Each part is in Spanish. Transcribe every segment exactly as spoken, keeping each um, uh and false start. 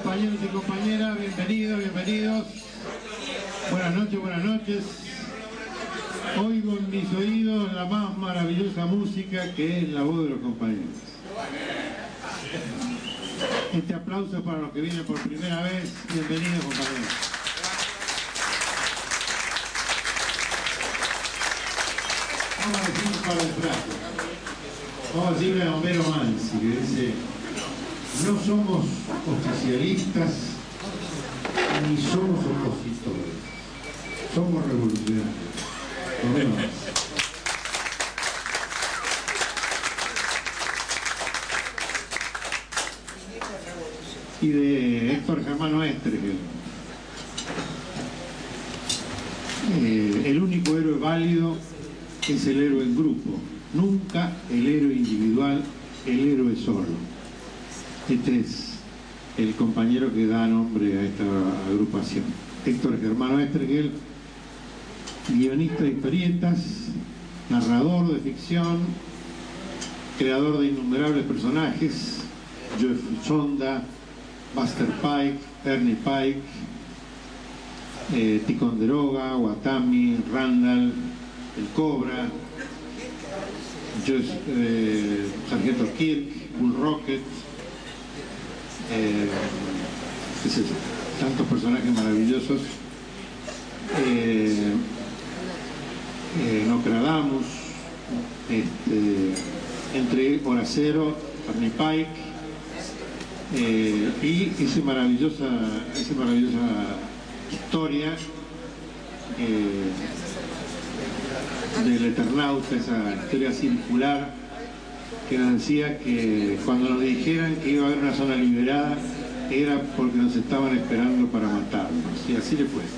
compañeros y compañeras, bienvenidos, bienvenidos. Buenas noches, buenas noches. Oigo en mis oídos la más maravillosa música que es la voz de los compañeros. Este aplauso es para los que vienen por primera vez. Bienvenidos, compañeros. Vamos a decir un par de frases. Vamos a decirle a Homero Mansi, que dice: no somos oficialistas ni somos opositores, somos revolucionarios. Homero Mansi. Y de Héctor Germano Oesterhel. Eh, el único héroe válido es el héroe en grupo, nunca el héroe individual, el héroe solo. Este es el compañero que da nombre a esta agrupación. Héctor Germano Oesterhel, guionista de historietas, narrador de ficción, creador de innumerables personajes: Jeff Sonda, Buster Pike, Ernie Pike, eh, Ticonderoga, Watami, Randall, el Cobra, Josh, eh, Sargento Kirk, Bull Rocket, eh, qué sé yo, tantos personajes maravillosos. Eh, eh, Nostradamus, este, entre Horacero, Ernie Pike. Eh, y esa maravillosa, esa maravillosa historia eh, del Eternauta, esa historia circular que nos decía que cuando nos dijeran que iba a haber una zona liberada era porque nos estaban esperando para matarnos, y así le fue.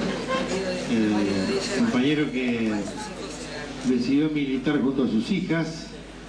El compañero que decidió militar junto a sus hijas,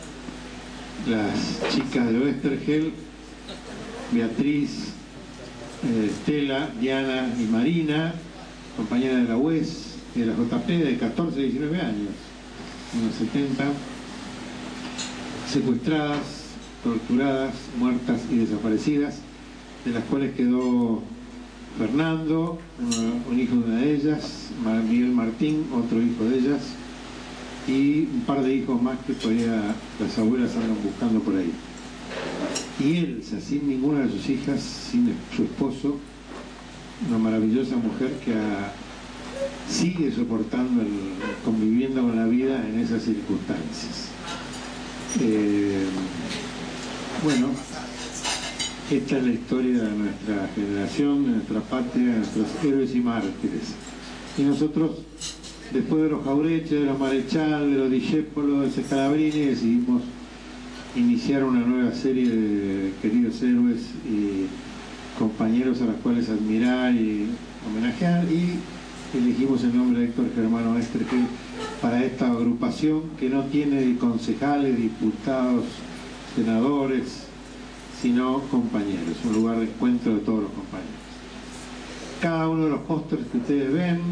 las chicas de Oesterhel, Beatriz, eh, Estela, Diana y Marina, compañera de la U E S y de la J P de catorce a diecinueve años, unos setenta, secuestradas, torturadas, muertas y desaparecidas, de las cuales quedó Fernando, un, un hijo de una de ellas, Miguel Martín, otro hijo de ellas, y un par de hijos más que todavía las abuelas andan buscando por ahí. Y Elsa, sin ninguna de sus hijas, sin su esposo, una maravillosa mujer que a, sigue soportando, el, conviviendo con la vida en esas circunstancias. Eh, bueno, esta es la historia de nuestra generación, de nuestra patria, de nuestros héroes y mártires. Y nosotros, después de los Jaureche, de los Marechal, de los Discépolo, de Scalabrini, decidimos iniciar una nueva serie de queridos héroes y compañeros a los cuales admirar y homenajear, y elegimos el nombre de Héctor Germano Oesterhel para esta agrupación que no tiene concejales, diputados, senadores, sino compañeros, un lugar de encuentro de todos los compañeros. Cada uno de los pósters que ustedes ven,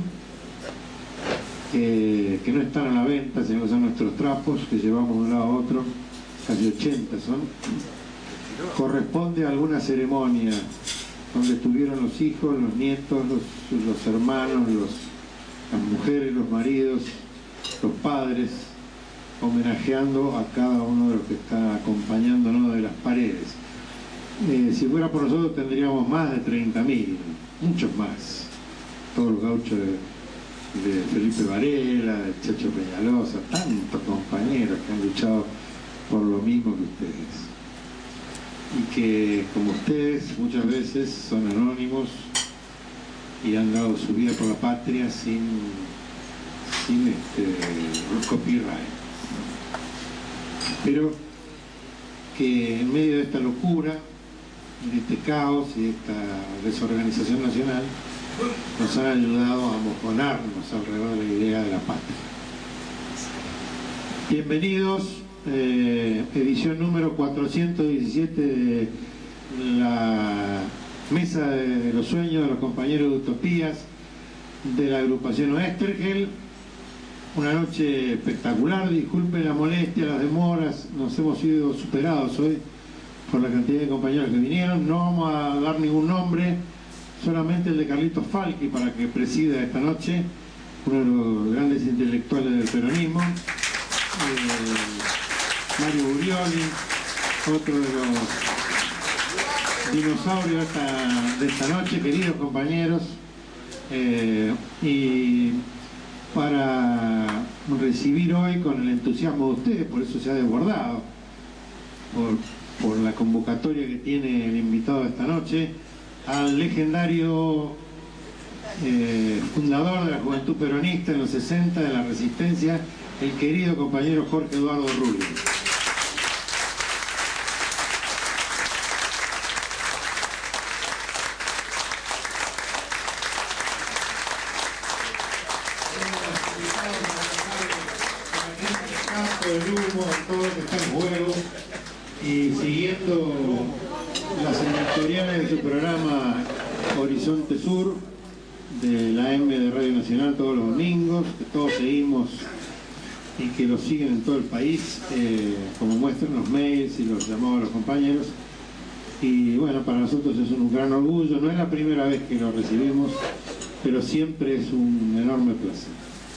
que, que no están a la venta, sino que son nuestros trapos que llevamos de un lado a otro, casi ochenta son, corresponde a alguna ceremonia donde estuvieron los hijos, los nietos, los, los hermanos, los, las mujeres, los maridos, los padres, homenajeando a cada uno de los que está acompañándonos de las paredes. Eh, si fuera por nosotros tendríamos más de treinta mil, muchos más, todos los gauchos de, de Felipe Varela, de Chacho Peñalosa, tantos compañeros que han luchado por lo mismo que ustedes, y que, como ustedes, muchas veces son anónimos y han dado su vida por la patria sin, sin este, copyright, pero que en medio de esta locura, de este caos y de esta desorganización nacional, nos han ayudado a amojonarnos alrededor de la idea de la patria. Bienvenidos. Eh, edición número cuatrocientos diecisiete de la Mesa de, de los Sueños de los Compañeros de Utopías de la agrupación Oesterhel. Una noche espectacular, disculpen la molestia, las demoras, nos hemos sido superados hoy por la cantidad de compañeros que vinieron. No vamos a dar ningún nombre, solamente el de Carlitos Falqui para que presida esta noche, uno de los grandes intelectuales del peronismo. Eh, Mario Burioli, otro de los dinosaurios de esta, de esta noche, queridos compañeros. Eh, y para recibir hoy con el entusiasmo de ustedes, por eso se ha desbordado, por, por la convocatoria que tiene el invitado de esta noche, al legendario eh, fundador de la Juventud Peronista en los sesenta, de la Resistencia, el querido compañero Jorge Eduardo Rubio. El humo, todo lo que está en juego, y siguiendo las editoriales de su programa Horizonte Sur de la M de Radio Nacional todos los domingos, que todos seguimos y que lo siguen en todo el país, eh, como muestran los mails y los llamados a los compañeros. Y bueno, para nosotros es un gran orgullo, no es la primera vez que lo recibimos, pero siempre es un enorme placer.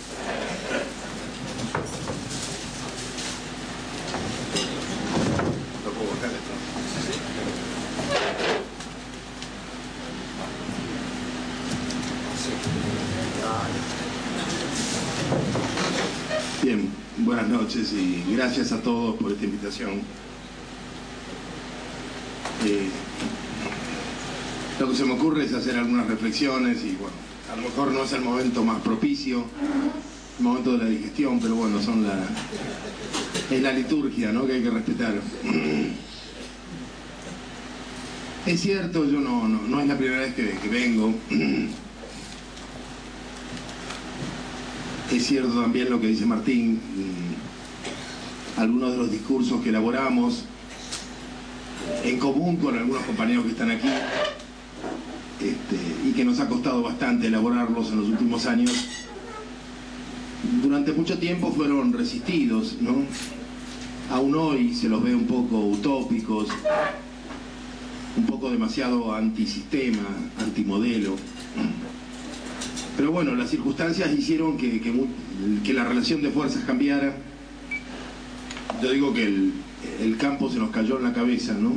Bien, buenas noches y gracias a todos por esta invitación. Eh, lo que se me ocurre es hacer algunas reflexiones y bueno, a lo mejor no es el momento más propicio, el momento de la digestión, pero bueno, son la, es la liturgia, ¿no?, que hay que respetar. Es cierto, yo no, no, no es la primera vez que, que vengo. Es cierto también lo que dice Martín, algunos de los discursos que elaboramos en común con algunos compañeros que están aquí, este, y que nos ha costado bastante elaborarlos en los últimos años, durante mucho tiempo fueron resistidos, ¿no? Aún hoy se los ve un poco utópicos, un poco demasiado antisistema, antimodelo. Pero bueno, las circunstancias hicieron que, que, que la relación de fuerzas cambiara. Yo digo que el, el campo se nos cayó en la cabeza, ¿no?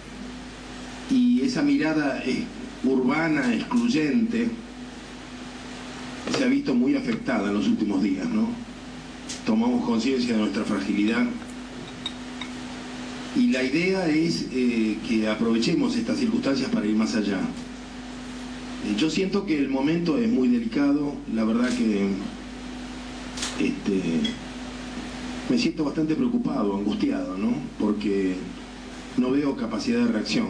Y esa mirada urbana, excluyente, se ha visto muy afectada en los últimos días, ¿no? Tomamos conciencia de nuestra fragilidad. Y la idea es eh, que aprovechemos estas circunstancias para ir más allá. Yo siento que el momento es muy delicado, la verdad que este, me siento bastante preocupado, angustiado, ¿no? Porque no veo capacidad de reacción.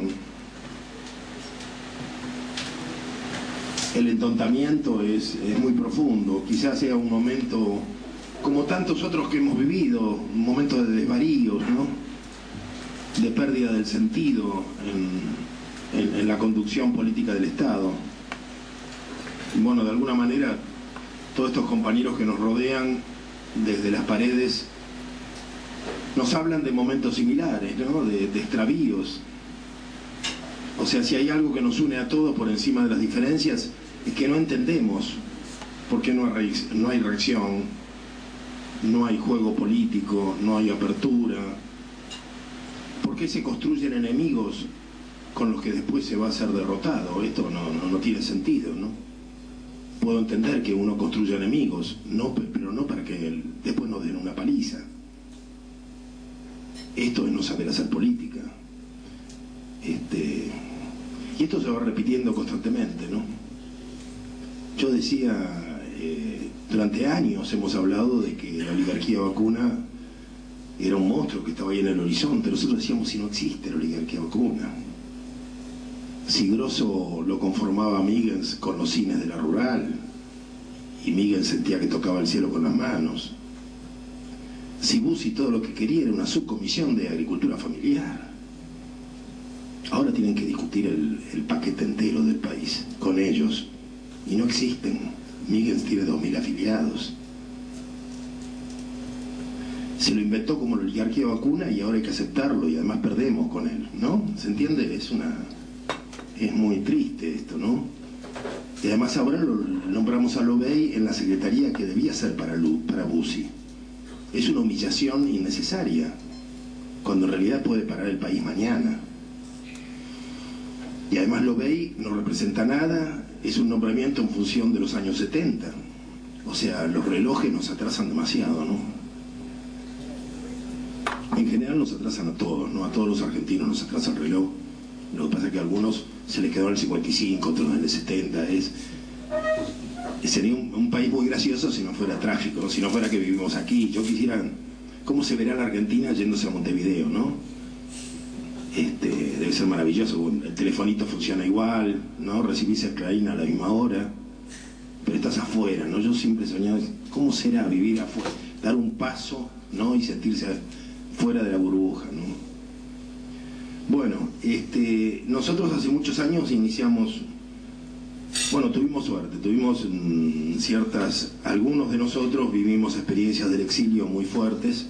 El entontamiento es, es muy profundo, quizás sea un momento, como tantos otros que hemos vivido, un momento de desvaríos, ¿no?, de pérdida del sentido en, en, en la conducción política del Estado. Y bueno, de alguna manera, todos estos compañeros que nos rodean desde las paredes nos hablan de momentos similares, ¿no?, de, de extravíos. O sea, si hay algo que nos une a todos por encima de las diferencias, es que no entendemos por qué no hay, no hay reacción, no hay juego político, no hay apertura, por qué se construyen enemigos con los que después se va a ser derrotado. Esto no, no, no tiene sentido, ¿no? Puedo entender que uno construya enemigos, no, pero no para que él, después nos den una paliza. Esto es no saber hacer política. Este, y esto se va repitiendo constantemente, ¿no? Yo decía, eh, durante años hemos hablado de que la oligarquía vacuna era un monstruo que estaba ahí en el horizonte. Nosotros decíamos, si no existe la oligarquía vacuna. Si Grosso lo conformaba a Miguens con los cines de la rural, y Miguens sentía que tocaba el cielo con las manos. Si Bussi todo lo que quería era una subcomisión de agricultura familiar. Ahora tienen que discutir el, el paquete entero del país con ellos, y no existen. Miguens tiene dos mil afiliados. se lo inventó como la oligarquía vacuna y ahora hay que aceptarlo y además perdemos con él, ¿no? ¿Se entiende? Es una... es muy triste esto, ¿no? Y además ahora lo nombramos a Lobey en la secretaría que debía ser para, Lu, para Bussi. Es una humillación innecesaria, cuando en realidad puede parar el país mañana. Y además Lobey no representa nada, es un nombramiento en función de los años setenta. O sea, los relojes nos atrasan demasiado, ¿no? En general nos atrasan a todos, ¿no? A todos los argentinos nos atrasa el reloj. Lo que pasa es que a algunos se les quedó en el cincuenta y cinco, otros en el setenta. Es, sería un, un país muy gracioso si no fuera trágico, si no fuera que vivimos aquí. Yo quisiera... ¿Cómo se verá la Argentina yéndose a Montevideo, no? Este, debe ser maravilloso. El telefonito funciona igual, ¿no? Recibís el Clarín a la misma hora, pero estás afuera, ¿no? Yo siempre he soñado, ¿cómo será vivir afuera? Dar un paso, ¿no? Y sentirse fuera de la burbuja, ¿no? Bueno, este, nosotros hace muchos años iniciamos, bueno, tuvimos suerte, tuvimos mmm, ciertas, algunos de nosotros vivimos experiencias del exilio muy fuertes,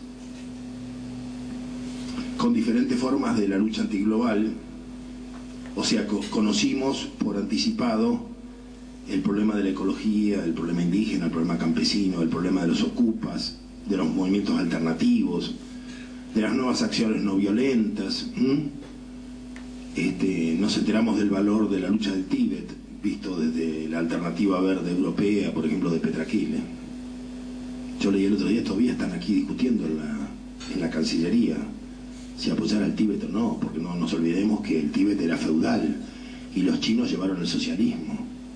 con diferentes formas de la lucha antiglobal. O sea, co conocimos por anticipado el problema de la ecología, el problema indígena, el problema campesino, el problema de los ocupas, de los movimientos alternativos, de las nuevas acciones no violentas. Este, nos enteramos del valor de la lucha del Tíbet, visto desde la alternativa verde europea, por ejemplo, de Petraquile. Yo leí el otro día, todavía están aquí discutiendo en la, en la Cancillería si apoyar al Tíbet o no, porque no nos olvidemos que el Tíbet era feudal y los chinos llevaron el socialismo.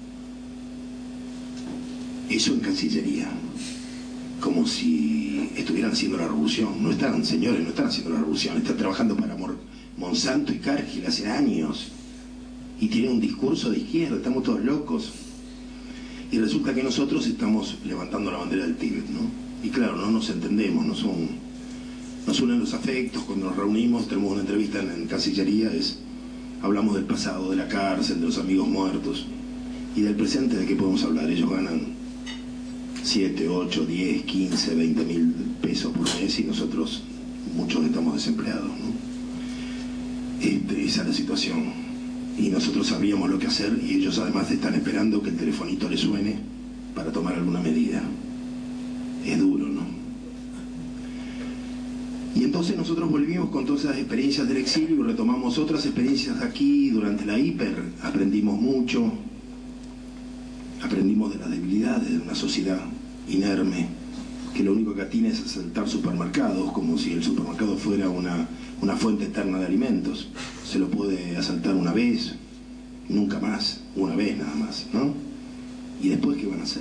Eso en Cancillería, como si estuvieran haciendo la revolución. No están, señores, no están haciendo la revolución, están trabajando para Monsanto y Cargill hace años y tienen un discurso de izquierda, estamos todos locos. Y resulta que nosotros estamos levantando la bandera del Tíbet, ¿no? Y claro, no nos entendemos, no son... Nos unen los afectos, cuando nos reunimos, tenemos una entrevista en, en Cancillería, es, hablamos del pasado, de la cárcel, de los amigos muertos, y del presente, ¿de qué podemos hablar? Ellos ganan siete, ocho, diez, quince, veinte mil pesos por mes y nosotros, muchos estamos desempleados, ¿no? Este, esa es la situación. Y nosotros sabríamos lo que hacer y ellos además están esperando que el telefonito les suene para tomar alguna medida. Es duro, ¿no? Y entonces nosotros volvimos con todas esas experiencias del exilio y retomamos otras experiencias aquí durante la hiper. Aprendimos mucho, aprendimos de las debilidades de una sociedad inerme, que lo único que atina es asaltar supermercados, como si el supermercado fuera una, una fuente eterna de alimentos. Se lo puede asaltar una vez, nunca más, una vez nada más, ¿no? ¿Y después qué van a hacer?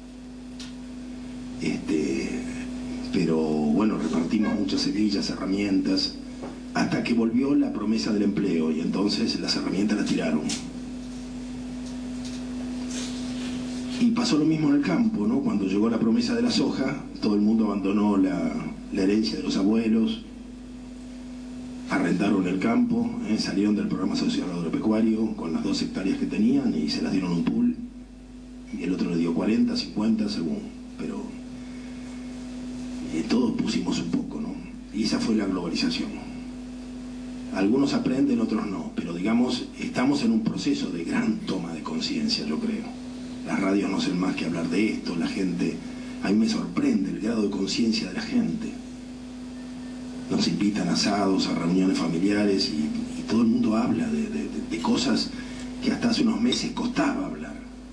Este... Pero bueno, repartimos muchas semillas, herramientas, hasta que volvió la promesa del empleo y entonces las herramientas las tiraron. Y pasó lo mismo en el campo, ¿no? Cuando llegó la promesa de la soja, todo el mundo abandonó la, la herencia de los abuelos, arrendaron el campo, ¿eh? Salieron del programa social agropecuario con las dos hectáreas que tenían y se las dieron un pool, y el otro le dio cuarenta, cincuenta según, pero... Eh, todos pusimos un poco, ¿no? Y esa fue la globalización. Algunos aprenden, otros no, pero digamos, estamos en un proceso de gran toma de conciencia, yo creo. Las radios no hacen más que hablar de esto, la gente... A mí me sorprende el grado de conciencia de la gente. Nos invitan a asados, a reuniones familiares y, y todo el mundo habla de, de, de cosas que hasta hace unos meses costaba hablar.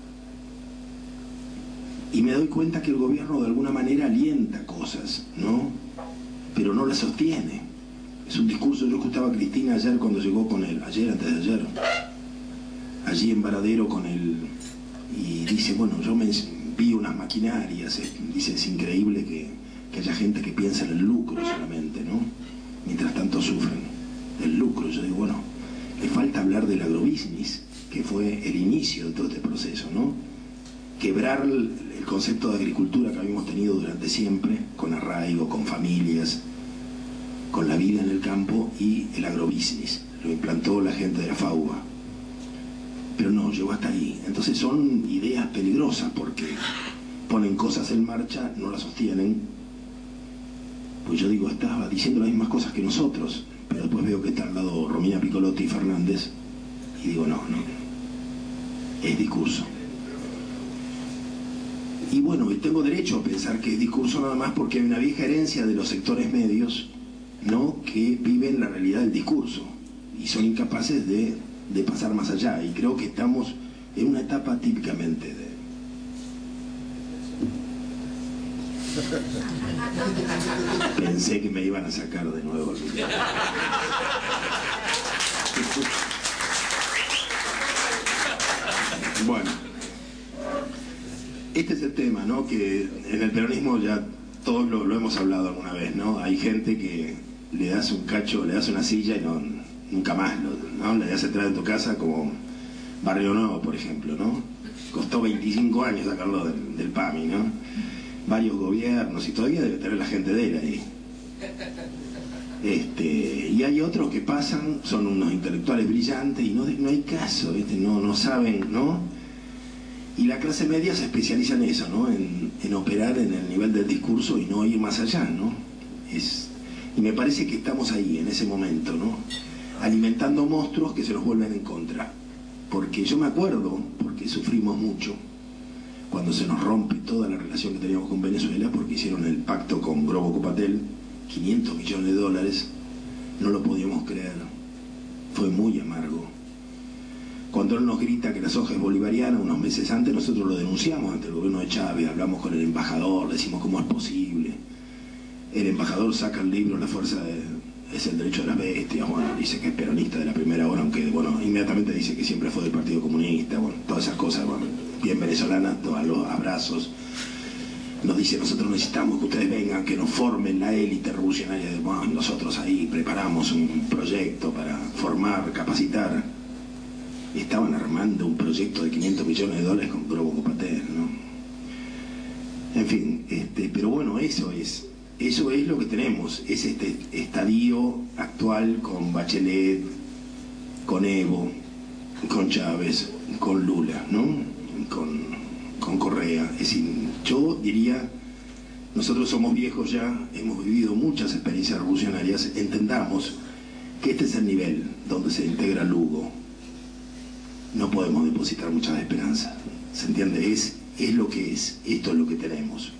Y me doy cuenta que el gobierno de alguna manera alienta cosas, ¿no? Pero no las sostiene. Es un discurso, yo escuchaba a Cristina ayer cuando llegó con él, ayer, antes de ayer, allí en Varadero con él, y dice, bueno, yo me vi unas maquinarias, es, dice, es increíble que, que haya gente que piensa en el lucro solamente, ¿no? Mientras tanto sufren el lucro. Yo digo, bueno, le falta hablar del agrobusiness, que fue el inicio de todo este proceso, ¿no? Quebrar el, el concepto de agricultura que habíamos tenido durante siempre, con arraigo, con familias, con la vida en el campo, y el agrobusiness. Lo implantó la gente de la FAUBA. Pero no, llegó hasta ahí. Entonces son ideas peligrosas porque ponen cosas en marcha, no las sostienen, pues yo digo, estaba diciendo las mismas cosas que nosotros, pero después veo que está al lado Romina Piccolotti y Fernández, y digo, no, no, es discurso. Y bueno, y tengo derecho a pensar que es discurso nada más porque hay una vieja herencia de los sectores medios, ¿no?, que viven la realidad del discurso y son incapaces de, de pasar más allá. Y creo que estamos en una etapa típicamente de... Pensé que me iban a sacar de nuevo. Bueno, este es el tema, ¿no?, que en el peronismo ya todos lo, lo hemos hablado alguna vez, ¿no? Hay gente que le das un cacho, le das una silla y no, nunca más, ¿no? Le das entrar en tu casa, como Barrio Nuevo, por ejemplo, ¿no? Costó veinticinco años sacarlo del, del P A M I, ¿no? Varios gobiernos y todavía debe tener la gente de él ahí. Este, y hay otros que pasan, son unos intelectuales brillantes y no, no hay caso, ¿viste? No, no saben, ¿no? Y la clase media se especializa en eso, ¿no? En, en operar en el nivel del discurso y no ir más allá, ¿no? Es, y me parece que estamos ahí, en ese momento, ¿no? Alimentando monstruos que se nos vuelven en contra. Porque yo me acuerdo, porque sufrimos mucho, cuando se nos rompe toda la relación que teníamos con Venezuela, porque hicieron el pacto con Grobo Copatel, quinientos millones de dólares, no lo podíamos creer, fue muy amargo. Cuando él nos grita que la soja es bolivariana, unos meses antes nosotros lo denunciamos ante el gobierno de Chávez, hablamos con el embajador, le decimos cómo es posible. El embajador saca el libro La fuerza de, es el derecho de las bestias, bueno, dice que es peronista de la primera hora, aunque bueno, inmediatamente dice que siempre fue del Partido Comunista, bueno, todas esas cosas, bueno, bien venezolanas, todos los abrazos. Nos dice, nosotros necesitamos que ustedes vengan, que nos formen la élite revolucionaria. De, bueno, nosotros ahí preparamos un proyecto para formar, capacitar. Estaban armando un proyecto de quinientos millones de dólares con Grobo Copatel, ¿no? En fin, este, pero bueno, eso es, eso es lo que tenemos, es este estadio actual con Bachelet, con Evo, con Chávez, con Lula, ¿no? Con, con Correa. Es decir, yo diría, nosotros somos viejos ya, hemos vivido muchas experiencias revolucionarias, entendamos que este es el nivel donde se integra Lugo. No podemos depositar muchas esperanzas, ¿se entiende? Es, es lo que es, esto es lo que tenemos.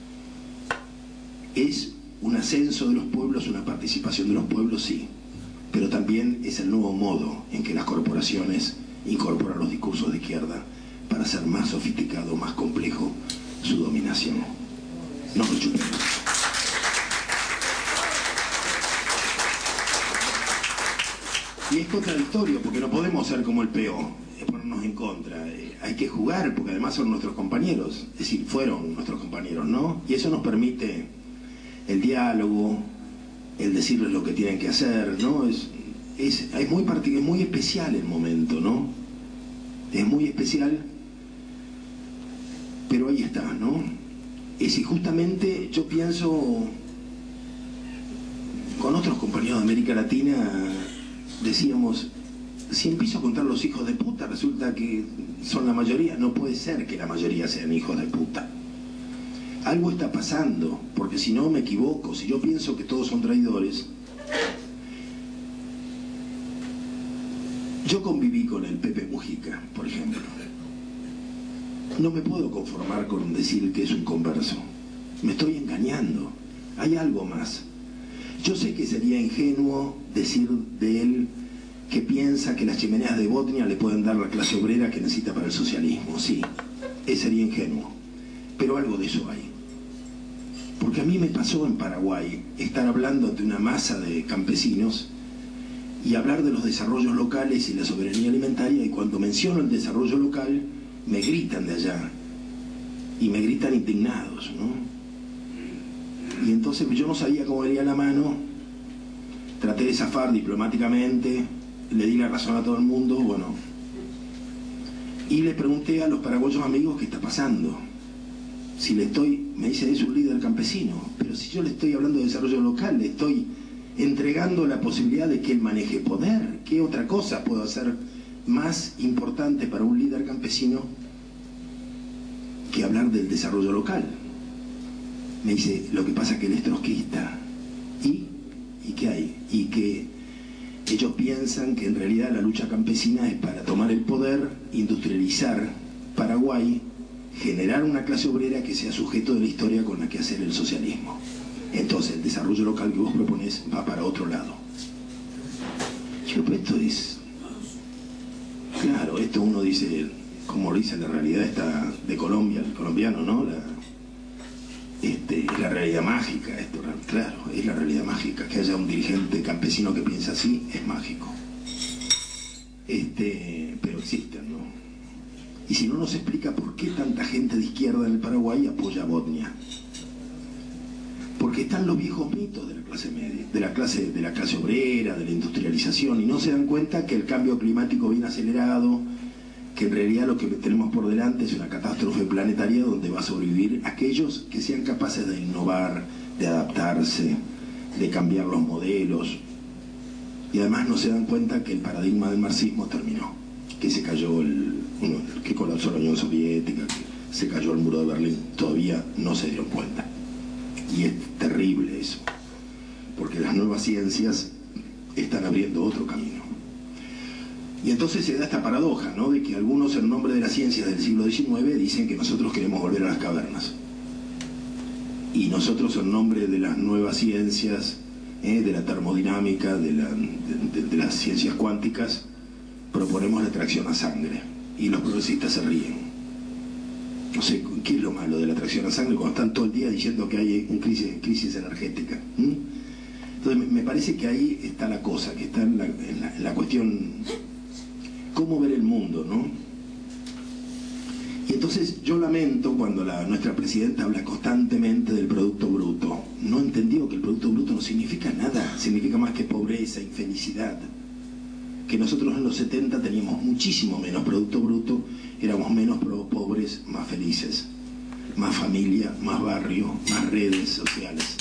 ¿Es un ascenso de los pueblos, una participación de los pueblos? Sí, pero también es el nuevo modo en que las corporaciones incorporan los discursos de izquierda para hacer más sofisticado, más complejo su dominación. No lo chupemos. Y es contradictorio, porque no podemos ser como el P O, eh, ponernos en contra. Eh, hay que jugar, porque además son nuestros compañeros, es decir, fueron nuestros compañeros, ¿no? Y eso nos permite el diálogo, el decirles lo que tienen que hacer, ¿no? Es, es, es, muy, es muy especial el momento, ¿no? Es muy especial, pero ahí está, ¿no? Es y justamente yo pienso, con otros compañeros de América Latina, decíamos, si empiezo a contar los hijos de puta, resulta que son la mayoría. No puede ser que la mayoría sean hijos de puta. Algo está pasando, porque si no me equivoco, si yo pienso que todos son traidores. Yo conviví con el Pepe Mujica, por ejemplo. No me puedo conformar con decir que es un converso. Me estoy engañando. Hay algo más. Yo sé que sería ingenuo decir de él que piensa que las chimeneas de Botnia le pueden dar la clase obrera que necesita para el socialismo. Sí, ese sería ingenuo. Pero algo de eso hay. Porque a mí me pasó en Paraguay estar hablando ante una masa de campesinos y hablar de los desarrollos locales y la soberanía alimentaria, y cuando menciono el desarrollo local me gritan de allá y me gritan indignados, ¿no? Y entonces yo no sabía cómo venía la mano, traté de zafar diplomáticamente, le di la razón a todo el mundo, bueno, y le pregunté a los paraguayos amigos qué está pasando. Si le estoy, me dice, es un líder campesino, pero si yo le estoy hablando de desarrollo local, le estoy entregando la posibilidad de que él maneje poder. ¿Qué otra cosa puedo hacer más importante para un líder campesino que hablar del desarrollo local? Me dice, lo que pasa es que él es trotskista. ¿Y? ¿Y qué hay? Y que ellos piensan que en realidad la lucha campesina es para tomar el poder, industrializar Paraguay, generar una clase obrera que sea sujeto de la historia con la que hacer el socialismo. Entonces el desarrollo local que vos proponés va para otro lado. Yo, pues esto es... Claro, esto uno dice, como lo dice la realidad esta de Colombia, el colombiano, ¿no? La, este, es la realidad mágica, esto, claro, es la realidad mágica. Que haya un dirigente campesino que piensa así, es mágico. Este, pero existen, ¿no? Y si no nos explica por qué tanta gente de izquierda en el Paraguay apoya a Bodnia. Porque están los viejos mitos de la clase media, de la clase, de la clase obrera, de la industrialización, y no se dan cuenta que el cambio climático viene acelerado, que en realidad lo que tenemos por delante es una catástrofe planetaria donde va a sobrevivir aquellos que sean capaces de innovar, de adaptarse, de cambiar los modelos. Y además no se dan cuenta que el paradigma del marxismo terminó, que se cayó el, bueno, que colapsó la Unión Soviética, que se cayó el muro de Berlín. Todavía no se dieron cuenta. Y es terrible eso, porque las nuevas ciencias están abriendo otro camino. Y entonces se da esta paradoja, ¿no?, de que algunos en nombre de las ciencias del siglo diecinueve dicen que nosotros queremos volver a las cavernas. Y nosotros en nombre de las nuevas ciencias, ¿eh?, de la termodinámica, de, la, de, de, de las ciencias cuánticas, proponemos la tracción a sangre. Y los progresistas se ríen. No sé, ¿qué es lo malo de la tracción a sangre cuando están todo el día diciendo que hay una crisis, crisis energética? ¿Mm? Entonces me parece que ahí está la cosa, que está en la, en la, en la cuestión cómo ver el mundo, ¿no? Y entonces yo lamento cuando la, nuestra presidenta habla constantemente del Producto Bruto. No entendió que el Producto Bruto no significa nada, significa más que pobreza, infelicidad. Que nosotros en los setenta teníamos muchísimo menos Producto Bruto, éramos menos pobres, más felices, más familia, más barrio, más redes sociales.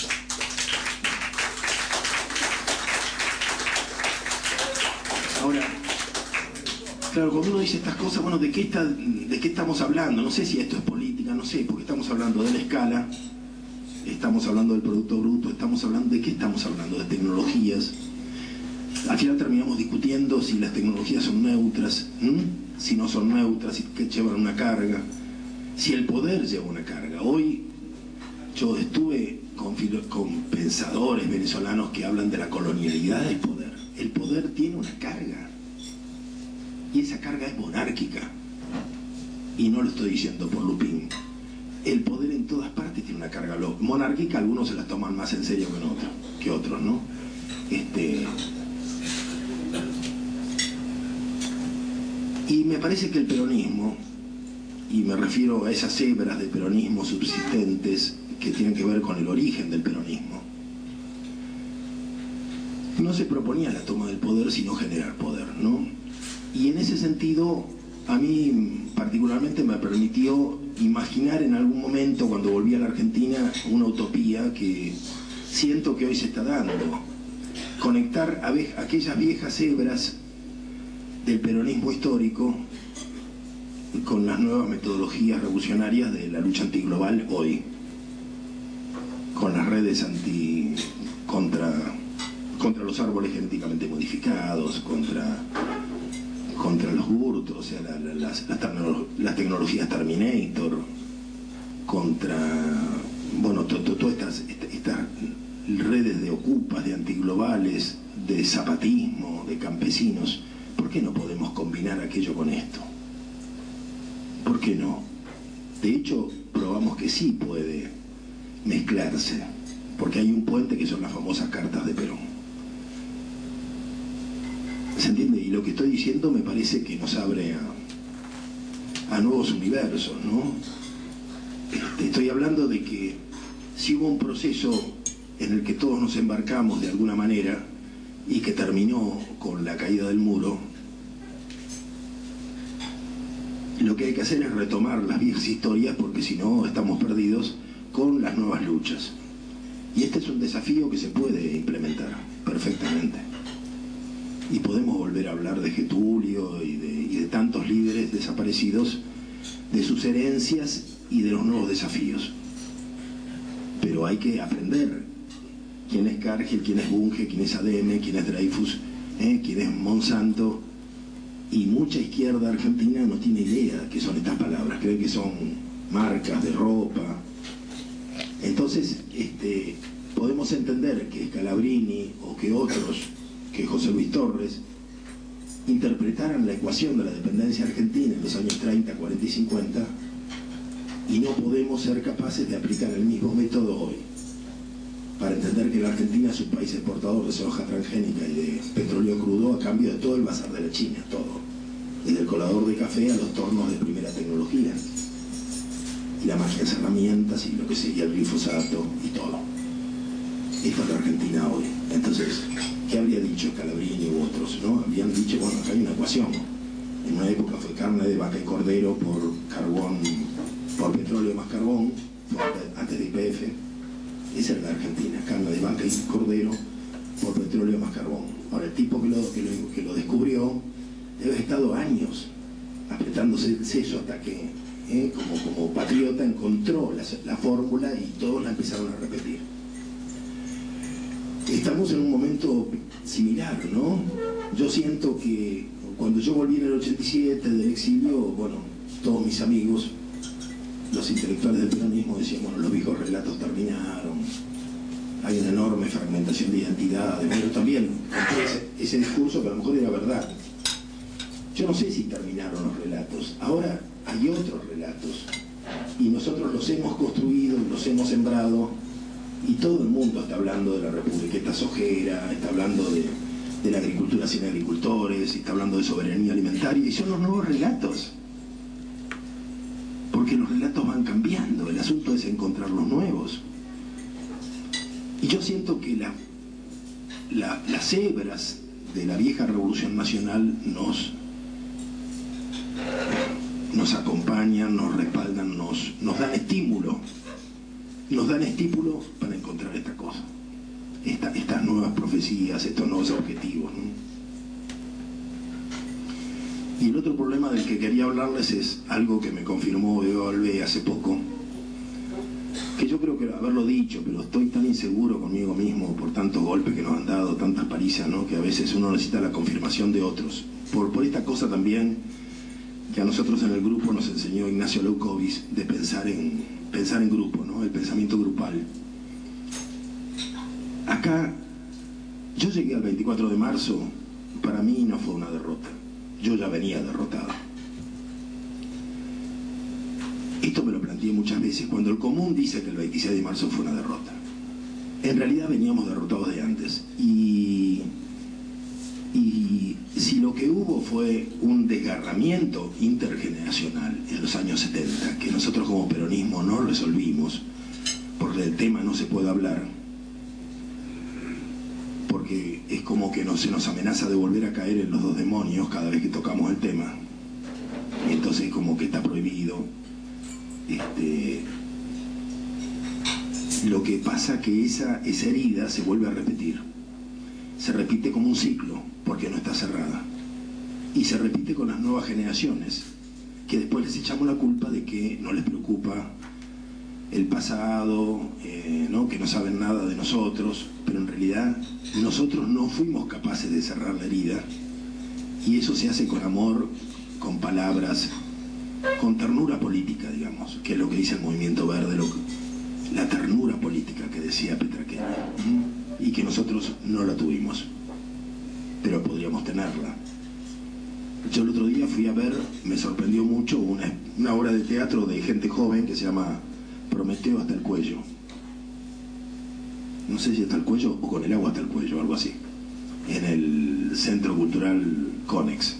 Ahora, claro, cuando uno dice estas cosas, bueno, ¿de qué, está, ¿de qué estamos hablando? No sé si esto es política, no sé, porque estamos hablando de la escala, estamos hablando del Producto Bruto, estamos hablando, ¿de qué estamos hablando? De tecnologías. Al final terminamos discutiendo si las tecnologías son neutras, ¿m? si no son neutras, si que llevan una carga, si el poder lleva una carga. Hoy yo estuve con, con pensadores venezolanos que hablan de la colonialidad del poder. El poder tiene una carga, y esa carga es monárquica, y no lo estoy diciendo por Lupín. El poder en todas partes tiene una carga monárquica, algunos se las toman más en serio que, en otros, que otros, ¿no? Este... Y me parece que el peronismo, y me refiero a esas hebras de peronismo subsistentes que tienen que ver con el origen del peronismo, no se proponía la toma del poder sino generar poder, ¿no? Y en ese sentido, a mí particularmente me permitió imaginar en algún momento, cuando volví a la Argentina, una utopía que siento que hoy se está dando. Conectar a aquellas viejas hebras del peronismo histórico con las nuevas metodologías revolucionarias de la lucha antiglobal hoy, con las redes anti contra contra los árboles genéticamente modificados, contra contra los hurtos, o sea, la, la, las, las, tecno, las tecnologías Terminator, contra, bueno, todas to, to estas, estas, estas redes de ocupas, de antiglobales, de zapatismo, de campesinos. ¿Por qué no podemos combinar aquello con esto? ¿Por qué no? De hecho, probamos que sí puede mezclarse, porque hay un puente que son las famosas cartas de Perón. ¿Se entiende? Y lo que estoy diciendo me parece que nos abre a, a nuevos universos, ¿no? Este, estoy hablando de que si hubo un proceso en el que todos nos embarcamos de alguna manera y que terminó con la caída del muro, lo que hay que hacer es retomar las viejas historias, porque si no estamos perdidos con las nuevas luchas. Y este es un desafío que se puede implementar perfectamente. Y podemos volver a hablar de Getulio y de, y de tantos líderes desaparecidos, de sus herencias y de los nuevos desafíos. Pero hay que aprender quién es Cargill, quién es Bunge, quién es A D M, quién es Dreyfus, ¿eh? quién es Monsanto. Y mucha izquierda argentina no tiene idea de qué son estas palabras, creen que son marcas de ropa. Entonces, este, podemos entender que Scalabrini o que otros, que José Luis Torres, interpretaran la ecuación de la dependencia argentina en los años treinta, cuarenta y cincuenta, y no podemos ser capaces de aplicar el mismo método hoy para entender que la Argentina es un país exportador de soja transgénica y de petróleo crudo a cambio de todo el bazar de la China, todo, desde el colador de café a los tornos de primera tecnología y las máquinas herramientas y lo que sería el glifosato y todo. Esta es la Argentina hoy. Entonces, ¿qué habría dicho Scalabrini u otros? ¿No? Habían dicho, bueno, acá hay una ecuación. En una época fue carne de vaca y cordero por carbón, por petróleo más carbón, antes de I P F. Esa era la Argentina, carne de vaca y cordero por petróleo más carbón. Ahora, el tipo que lo, que lo, que lo descubrió debe haber estado años apretándose el sello hasta que, eh, como, como patriota, encontró la, la fórmula y todos la empezaron a repetir. Estamos en un momento similar, ¿no? Yo siento que cuando yo volví en el ochenta y siete del exilio, bueno, todos mis amigos, los intelectuales del peronismo, decían, bueno, los viejos relatos terminaron, hay una enorme fragmentación de identidades. Bueno, también ese, ese discurso que a lo mejor era verdad. Yo no sé si terminaron los relatos, ahora hay otros relatos y nosotros los hemos construido, los hemos sembrado. Y todo el mundo está hablando de la republiqueta sojera, está hablando de, de la agricultura sin agricultores, está hablando de soberanía alimentaria, y son los nuevos relatos. Porque los relatos van cambiando, el asunto es encontrar los nuevos. Y yo siento que la, la, las hebras de la vieja revolución nacional nos, nos acompañan, nos respaldan, nos, nos dan estímulo. Nos dan estímulos para encontrar esta cosa, esta, estas nuevas profecías, estos nuevos objetivos, ¿no? Y el otro problema del que quería hablarles es algo que me confirmó Eva Alvé hace poco, que yo creo que haberlo dicho, pero estoy tan inseguro conmigo mismo por tantos golpes que nos han dado, tantas palizas, ¿no? Que a veces uno necesita la confirmación de otros. Por, por esta cosa también que a nosotros en el grupo nos enseñó Ignacio Leukovic de pensar en... pensar en grupo, ¿no? El pensamiento grupal. Acá, yo llegué al veinticuatro de marzo, para mí no fue una derrota. Yo ya venía derrotado. Esto me lo planteé muchas veces, cuando el común dice que el veintiséis de marzo fue una derrota. En realidad veníamos derrotados de antes. Y, y si lo que hubo fue un desgarramiento intergeneracional en los años setenta, que nosotros como peronismo no resolvimos, porque el tema no se puede hablar, porque es como que no, se nos amenaza de volver a caer en los dos demonios cada vez que tocamos el tema, y entonces como que está prohibido. Este, lo que pasa que esa, esa herida se vuelve a repetir, se repite como un ciclo, porque no está cerrada, y se repite con las nuevas generaciones, que después les echamos la culpa de que no les preocupa el pasado, eh, ¿no? Que no saben nada de nosotros, pero en realidad nosotros no fuimos capaces de cerrar la herida, y eso se hace con amor, con palabras, con ternura política, digamos, que es lo que dice el Movimiento Verde, lo, la ternura política que decía Petraqueño, ¿Mm? y que nosotros no la tuvimos, pero podríamos tenerla. Yo el otro día fui a ver, me sorprendió mucho, una, una obra de teatro de gente joven que se llama Prometeo hasta el cuello. No sé si hasta el cuello o con el agua hasta el cuello, algo así. En el Centro Cultural Conex.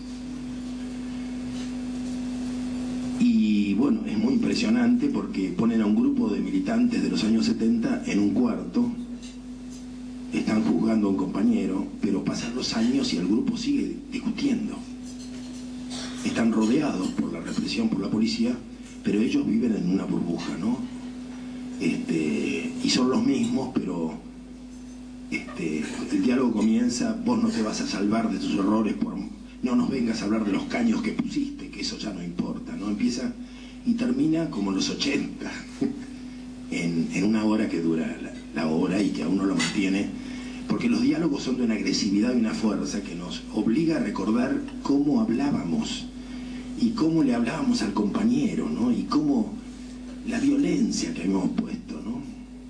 Y bueno, es muy impresionante porque ponen a un grupo de militantes de los años setenta en un cuarto, están juzgando a un compañero, pero pasan los años y el grupo sigue discutiendo. Están rodeados por la represión, por la policía, pero ellos viven en una burbuja, ¿no? Este, y son los mismos, pero este, el diálogo comienza, vos no te vas a salvar de tus errores, por, no nos vengas a hablar de los caños que pusiste, que eso ya no importa, ¿no? Empieza y termina como en los ochenta, en, en una hora que dura la, la obra y que a uno lo mantiene, porque los diálogos son de una agresividad y una fuerza que nos obliga a recordar cómo hablábamos y cómo le hablábamos al compañero, ¿no? Y cómo la violencia que habíamos puesto, ¿no?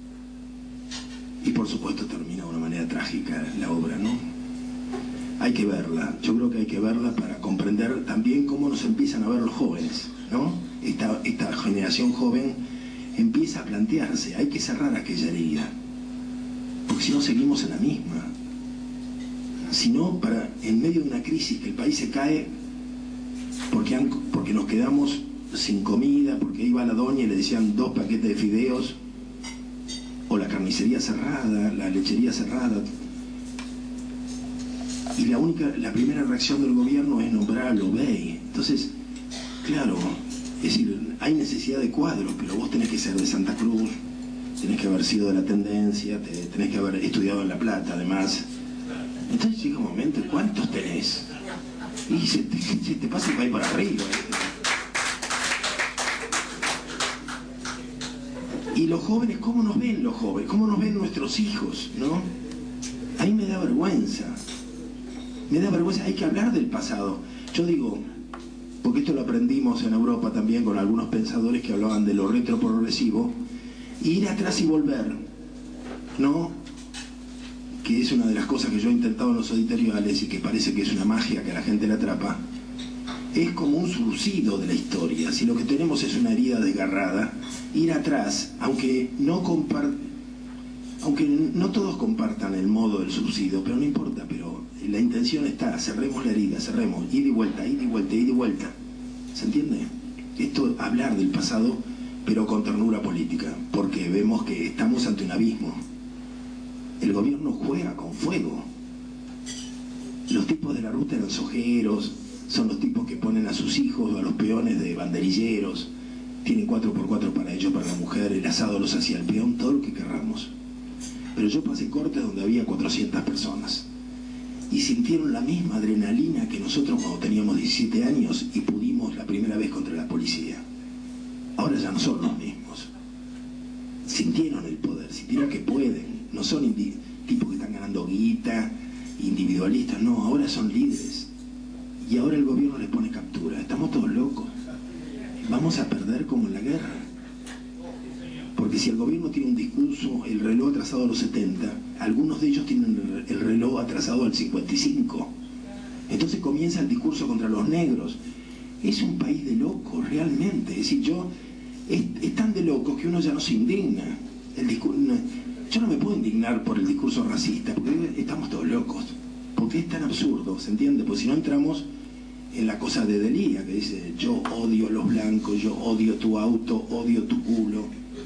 Y por supuesto termina de una manera trágica la obra, ¿no? Hay que verla, yo creo que hay que verla para comprender también cómo nos empiezan a ver los jóvenes, ¿no? Esta, esta generación joven empieza a plantearse, hay que cerrar aquella herida, porque si no seguimos en la misma. Si no, para, en medio de una crisis que el país se cae porque, han, porque nos quedamos sin comida, porque iba la doña y le decían dos paquetes de fideos, o la carnicería cerrada, la lechería cerrada, y la única, la primera reacción del gobierno es nombrar al O B E I. Entonces, claro, es decir, hay necesidad de cuadros, pero vos tenés que ser de Santa Cruz, tenés que haber sido de la Tendencia, tenés que haber estudiado en La Plata, además. Entonces llega un momento, ¿cuántos tenés? Y se te, se te pasa el país para arriba. Y los jóvenes, ¿cómo nos ven los jóvenes? ¿Cómo nos ven nuestros hijos? ¿No? A mí me da vergüenza. Me da vergüenza, hay que hablar del pasado. Yo digo, porque esto lo aprendimos en Europa también con algunos pensadores que hablaban de lo retroprogresivo, ir atrás y volver, ¿no? Que es una de las cosas que yo he intentado en los editoriales y que parece que es una magia que a la gente le atrapa, es como un surcido de la historia. Si lo que tenemos es una herida desgarrada, ir atrás, aunque no compar... aunque no todos compartan el modo del surcido, pero no importa, pero la intención está, cerremos la herida, cerremos, ida y vuelta, ida y vuelta, ida y vuelta. ¿Se entiende? Esto, hablar del pasado, pero con ternura política, porque vemos que estamos ante un abismo. El gobierno juega con fuego. Los tipos de la ruta eran sojeros, son los tipos que ponen a sus hijos o a los peones de banderilleros, tienen cuatro por cuatro para ellos, para la mujer, el asado los hacía el peón, todo lo que querramos. Pero yo pasé cortes donde había cuatrocientas personas y sintieron la misma adrenalina que nosotros cuando teníamos diecisiete años y pudimos la primera vez contra la policía. Ahora ya no son los mismos. Sintieron el poder, sintieron que pueden. No son tipos que están ganando guita, individualistas, no, ahora son líderes. Y ahora el gobierno les pone captura. Estamos todos locos. Vamos a perder como en la guerra. Porque si el gobierno tiene un discurso, el reloj atrasado a los setenta, algunos de ellos tienen el reloj atrasado al cincuenta y cinco. Entonces comienza el discurso contra los negros. Es un país de locos, realmente. Es decir, yo, es, es tan de locos que uno ya no se indigna. El discurso, no, yo no me puedo indignar por el discurso racista, porque estamos todos locos. Porque es tan absurdo, ¿se entiende? Pues si no entramos en la cosa de Delía, que dice, yo odio a los blancos, yo odio tu auto, odio tu culo.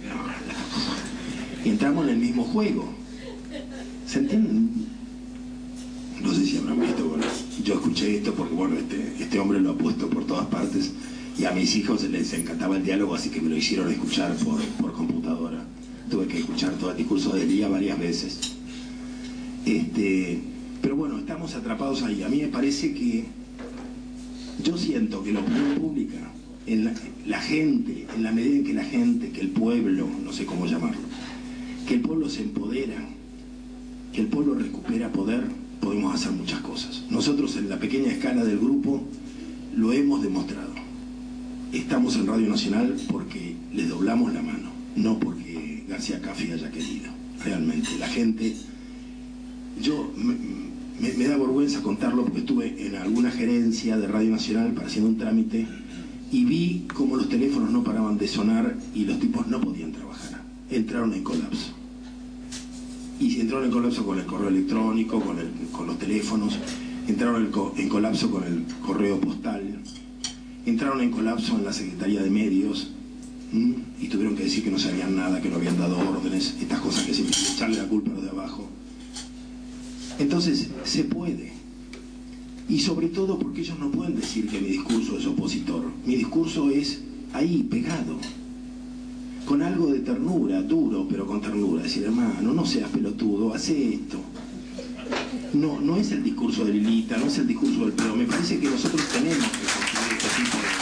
Y entramos en el mismo juego. ¿Se entienden? No sé si habrán visto, bueno, yo escuché esto porque bueno, este, este hombre lo ha puesto por todas partes y a mis hijos les encantaba el diálogo, así que me lo hicieron escuchar por, por computadora. Tuve que escuchar todo el discurso de Elía varias veces. Este, pero bueno, estamos atrapados ahí. A mí me parece que yo siento que la opinión pública, en la, la gente, en la medida en que la gente, que el pueblo, no sé cómo llamarlo, que el pueblo se empodera, que el pueblo recupera poder, podemos hacer muchas cosas. Nosotros en la pequeña escala del grupo lo hemos demostrado. Estamos en Radio Nacional porque les doblamos la mano, no porque García Caffi haya querido. Realmente, la gente... Yo... Me, me, me da vergüenza contarlo porque estuve en alguna gerencia de Radio Nacional para haciendo un trámite y vi cómo los teléfonos no paraban de sonar y los tipos no podían trabajar. Entraron en colapso. Y entraron en colapso con el correo electrónico, con, el, con los teléfonos, entraron en, co en colapso con el correo postal, entraron en colapso en la Secretaría de Medios, ¿m? Y tuvieron que decir que no sabían nada, que no habían dado órdenes, estas cosas que siempre echarle la culpa a los de abajo. Entonces, se puede. Y sobre todo porque ellos no pueden decir que mi discurso es opositor. Mi discurso es ahí, pegado. Con algo de ternura, duro, pero con ternura. Decir, hermano, no seas pelotudo, hace esto. No, no es el discurso de Lilita, no es el discurso del pedo. Me parece que nosotros tenemos que construir este tipo de...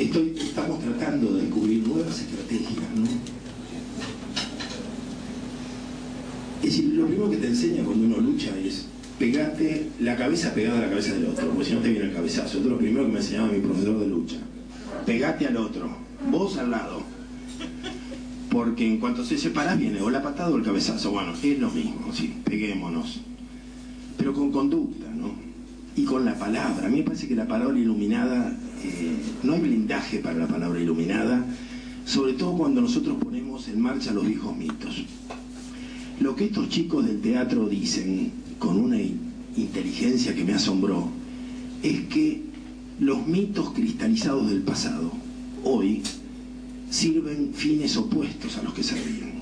estoy, estamos tratando de descubrir nuevas estrategias, ¿no? Es decir, lo primero que te enseña cuando uno lucha es pegate la cabeza pegada a la cabeza del otro, porque si no te viene el cabezazo. Esto es lo primero que me enseñaba mi profesor de lucha. Pegate al otro, vos al lado. Porque en cuanto se separa viene o la patada o el cabezazo. Bueno, es lo mismo, sí, peguémonos. Pero con conducta, ¿no? Y con la palabra. A mí me parece que la palabra iluminada, eh, no hay blindaje para la palabra iluminada, sobre todo cuando nosotros ponemos en marcha los viejos mitos. Lo que estos chicos del teatro dicen, con una inteligencia que me asombró, es que los mitos cristalizados del pasado, hoy, sirven fines opuestos a los que servían.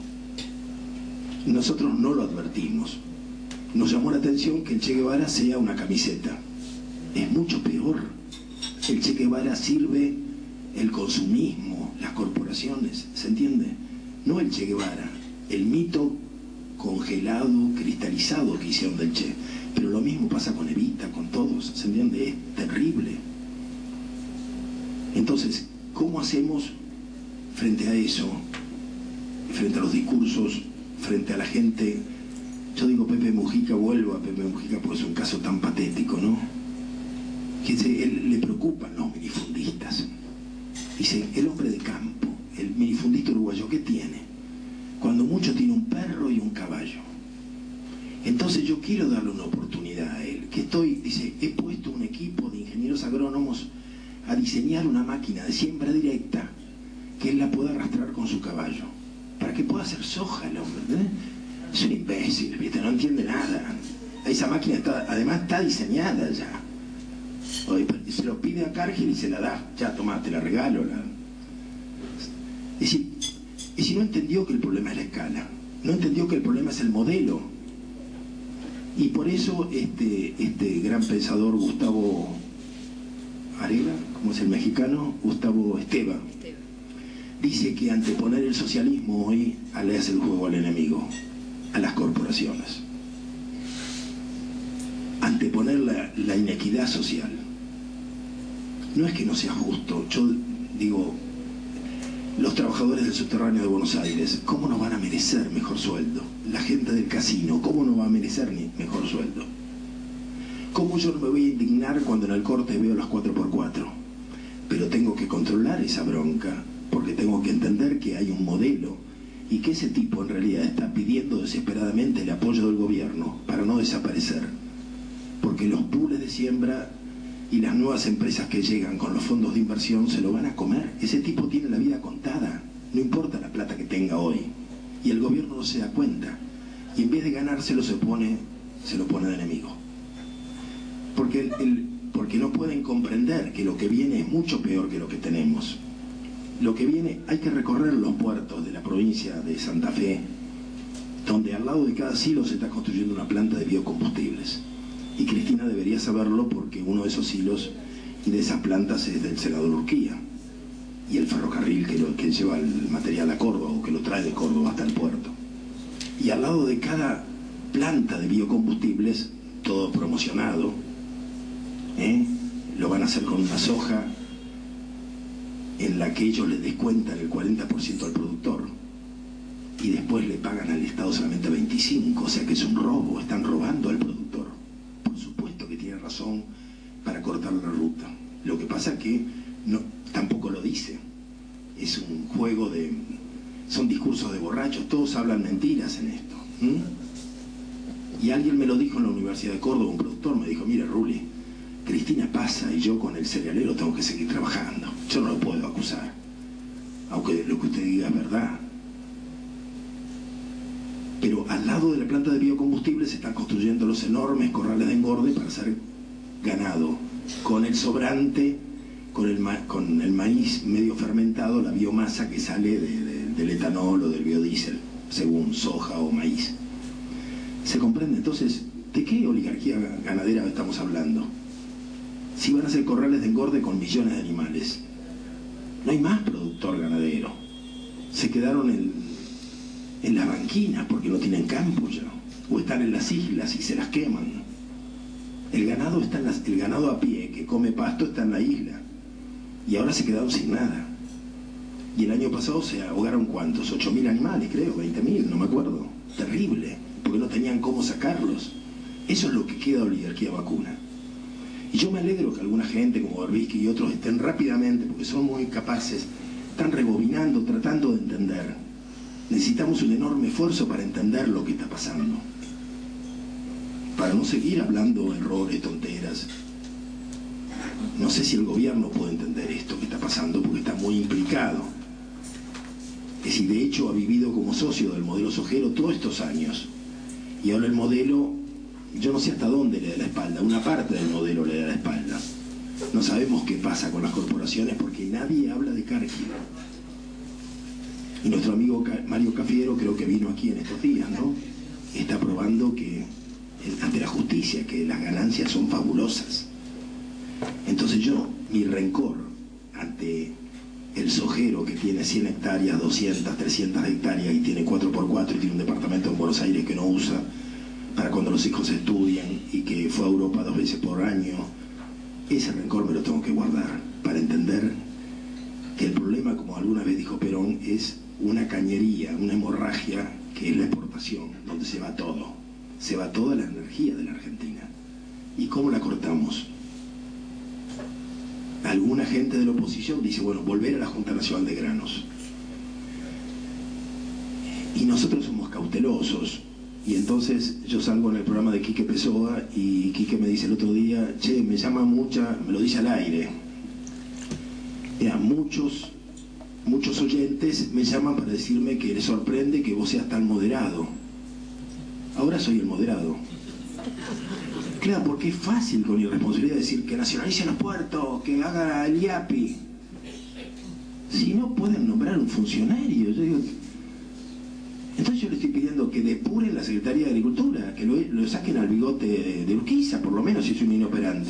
Nosotros no lo advertimos. Nos llamó la atención que el Che Guevara sea una camiseta. Es mucho peor. El Che Guevara sirve el consumismo, las corporaciones, ¿se entiende? No el Che Guevara, el mito congelado, cristalizado que hicieron del Che. Pero lo mismo pasa con Evita, con todos, ¿se entiende? Es terrible. Entonces, ¿cómo hacemos frente a eso, frente a los discursos, frente a la gente? Yo digo Pepe Mujica, vuelvo a Pepe Mujica porque es un caso tan patético, ¿no? Que se, él, le preocupan los minifundistas. Dice, el hombre de campo, el minifundista uruguayo, ¿qué tiene? Cuando mucho tiene un perro y un caballo. Entonces yo quiero darle una oportunidad a él, que estoy, dice, he puesto un equipo de ingenieros agrónomos a diseñar una máquina de siembra directa que él la pueda arrastrar con su caballo, para que pueda hacer soja el hombre, ¿eh? Es un imbécil, ¿viste? No entiende nada. Esa máquina está, además está diseñada ya. Oye, se lo pide a Cargill y se la da. Ya, toma, te la regalo. La... Es decir, y si no entendió que el problema es la escala, no entendió que el problema es el modelo. Y por eso este, este gran pensador Gustavo Arega, ¿cómo es el mexicano? Gustavo Esteva, dice que anteponer el socialismo hoy le hace el juego al enemigo, a las corporaciones. Anteponer la, la inequidad social. No es que no sea justo, yo digo, los trabajadores del subterráneo de Buenos Aires, ¿cómo no van a merecer mejor sueldo? La gente del casino, ¿cómo no va a merecer ni mejor sueldo? ¿Cómo yo no me voy a indignar cuando en el corte veo las cuatro por cuatro? Pero tengo que controlar esa bronca, porque tengo que entender que hay un modelo y que ese tipo en realidad está pidiendo desesperadamente el apoyo del gobierno para no desaparecer. Porque los pools de siembra y las nuevas empresas que llegan con los fondos de inversión se lo van a comer. Ese tipo tiene la vida contada, no importa la plata que tenga hoy. Y el gobierno no se da cuenta. Y en vez de ganárselo se pone, se lo pone de enemigo. Porque, el, el, porque no pueden comprender que lo que viene es mucho peor que lo que tenemos. Lo que viene, hay que recorrer los puertos de la provincia de Santa Fe, donde al lado de cada silo se está construyendo una planta de biocombustibles. Y Cristina debería saberlo porque uno de esos hilos y de esas plantas es del senador Urquía. Y el ferrocarril que, lo, que lleva el material a Córdoba o que lo trae de Córdoba hasta el puerto. Y al lado de cada planta de biocombustibles, todo promocionado, ¿eh? Lo van a hacer con una soja en la que ellos le descuentan el cuarenta por ciento al productor y después le pagan al Estado solamente veinticinco por ciento, o sea que es un robo, están robando al productor. Por supuesto que tiene razón para cortar la ruta. Lo que pasa es que no, tampoco lo dice. Es un juego de... son discursos de borrachos, todos hablan mentiras en esto. ¿Mm? Y alguien me lo dijo en la Universidad de Córdoba, un productor me dijo, mira Ruli, Cristina pasa y yo con el cerealero tengo que seguir trabajando. Yo no lo puedo acusar, aunque lo que usted diga es verdad. Pero al lado de la planta de biocombustibles se están construyendo los enormes corrales de engorde para hacer ganado, con el sobrante, con el, ma con el maíz medio fermentado, la biomasa que sale de, de, del etanol o del biodiesel, según soja o maíz. ¿Se comprende? Entonces, ¿de qué oligarquía ganadera estamos hablando? Si van a hacer corrales de engorde con millones de animales. No hay más productor ganadero. Se quedaron en, en las banquinas porque no tienen campo ya. O están en las islas y se las queman. El ganado, está en las, el ganado a pie que come pasto está en la isla. y ahora se quedaron sin nada. Y el año pasado se ahogaron ¿cuántos? ocho mil animales, creo, veinte mil, no me acuerdo. Terrible, porque no tenían cómo sacarlos. Eso es lo que queda de oligarquía vacuna. Y yo me alegro que alguna gente como Berbisky y otros estén rápidamente, porque son muy capaces, están rebobinando, tratando de entender. Necesitamos un enorme esfuerzo para entender lo que está pasando. Para no seguir hablando errores, tonteras. No sé si el gobierno puede entender esto que está pasando, porque está muy implicado. Es decir, de hecho ha vivido como socio del modelo sojero todos estos años. Y ahora el modelo, yo no sé hasta dónde le da la espalda, una parte del modelo le da la espalda. No sabemos qué pasa con las corporaciones porque nadie habla de Cargill. Y nuestro amigo Mario Cafiero, creo que vino aquí en estos días, ¿no? Está probando que, ante la justicia, que las ganancias son fabulosas. Entonces yo, mi rencor ante el sojero que tiene cien hectáreas, doscientas, trescientas hectáreas y tiene cuatro por cuatro y tiene un departamento en Buenos Aires que no usa para cuando los hijos estudian y que fue a Europa dos veces por año, ese rencor me lo tengo que guardar para entender que el problema, como alguna vez dijo Perón, es una cañería, una hemorragia que es la exportación, donde se va todo, se va toda la energía de la Argentina. ¿Y cómo la cortamos? Alguna gente de la oposición dice, bueno, volver a la Junta Nacional de Granos. Y nosotros somos cautelosos. Y entonces yo salgo en el programa de Quique Pessoa y Quique me dice el otro día, che, me llama mucha, me lo dice al aire. Mira, muchos, muchos oyentes me llaman para decirme que les sorprende que vos seas tan moderado. Ahora soy el moderado. Claro, porque es fácil con irresponsabilidad decir que nacionalicen los puertos, que haga el I A P I. Si no pueden nombrar un funcionario, yo digo, entonces yo le estoy pidiendo que depuren la Secretaría de Agricultura, que lo, lo saquen al bigote de, de Urquiza, por lo menos si es un inoperante.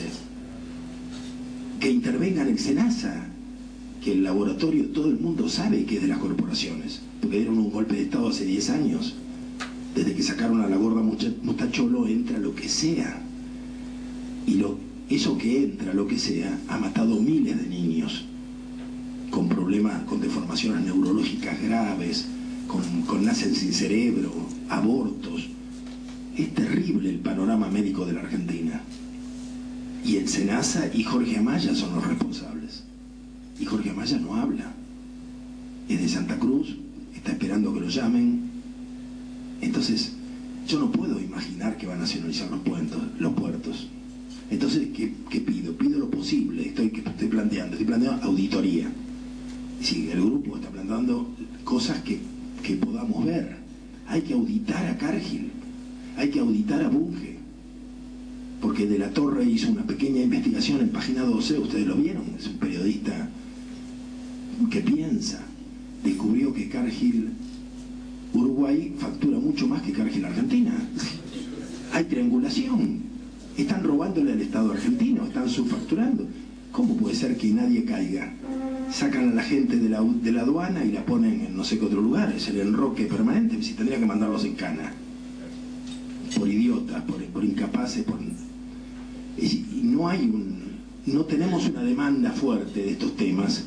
Que intervengan en SENASA, que el laboratorio todo el mundo sabe que es de las corporaciones, porque dieron un golpe de Estado hace diez años. Desde que sacaron a la gorda Mustacholo entra lo que sea. Y lo, eso que entra, lo que sea, ha matado miles de niños con problemas, con deformaciones neurológicas graves, con, con nacen sin cerebro, abortos. Es terrible el panorama médico de la Argentina. Y el SENASA y Jorge Amaya son los responsables. Y Jorge Amaya no habla. Es de Santa Cruz, está esperando que lo llamen. Entonces, yo no puedo imaginar que va a nacionalizar los puertos. Los puertos. Entonces, ¿qué, qué pido? Pido lo posible, estoy, que estoy planteando, estoy planteando auditoría. Sí, el grupo está planteando cosas que, que podamos ver. Hay que auditar a Cargill, hay que auditar a Bunge, porque De la Torre hizo una pequeña investigación en página doce, ustedes lo vieron, es un periodista que piensa, descubrió que Cargill Uruguay factura mucho más que Cargill Argentina. Hay triangulación. Están robándole al Estado argentino, están subfacturando. ¿Cómo puede ser que nadie caiga? Sacan a la gente de la, de la aduana y la ponen en no sé qué otro lugar, es el enroque permanente, si tendría que mandarlos en cana. Por idiotas, por, por incapaces, por... Y no hay un... no tenemos una demanda fuerte de estos temas.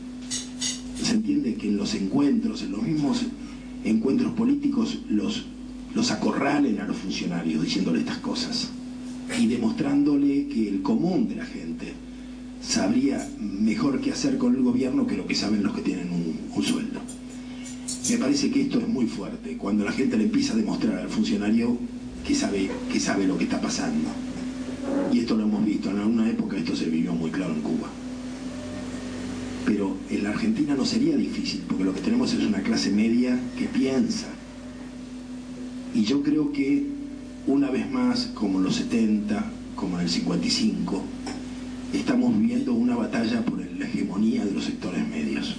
Se entiende que en los encuentros, en los mismos encuentros políticos, los, los acorralen a los funcionarios diciéndole estas cosas y demostrándole que el común de la gente sabría mejor qué hacer con el gobierno que lo que saben los que tienen un, un sueldo. Me parece que esto es muy fuerte, cuando la gente le empieza a demostrar al funcionario que sabe, que sabe lo que está pasando. Y esto lo hemos visto, en alguna época esto se vivió muy claro en Cuba. Pero en la Argentina no sería difícil, porque lo que tenemos es una clase media que piensa. Y yo creo que una vez más, como en los setenta, como en el cincuenta y cinco, estamos viviendo una batalla por la hegemonía de los sectores medios.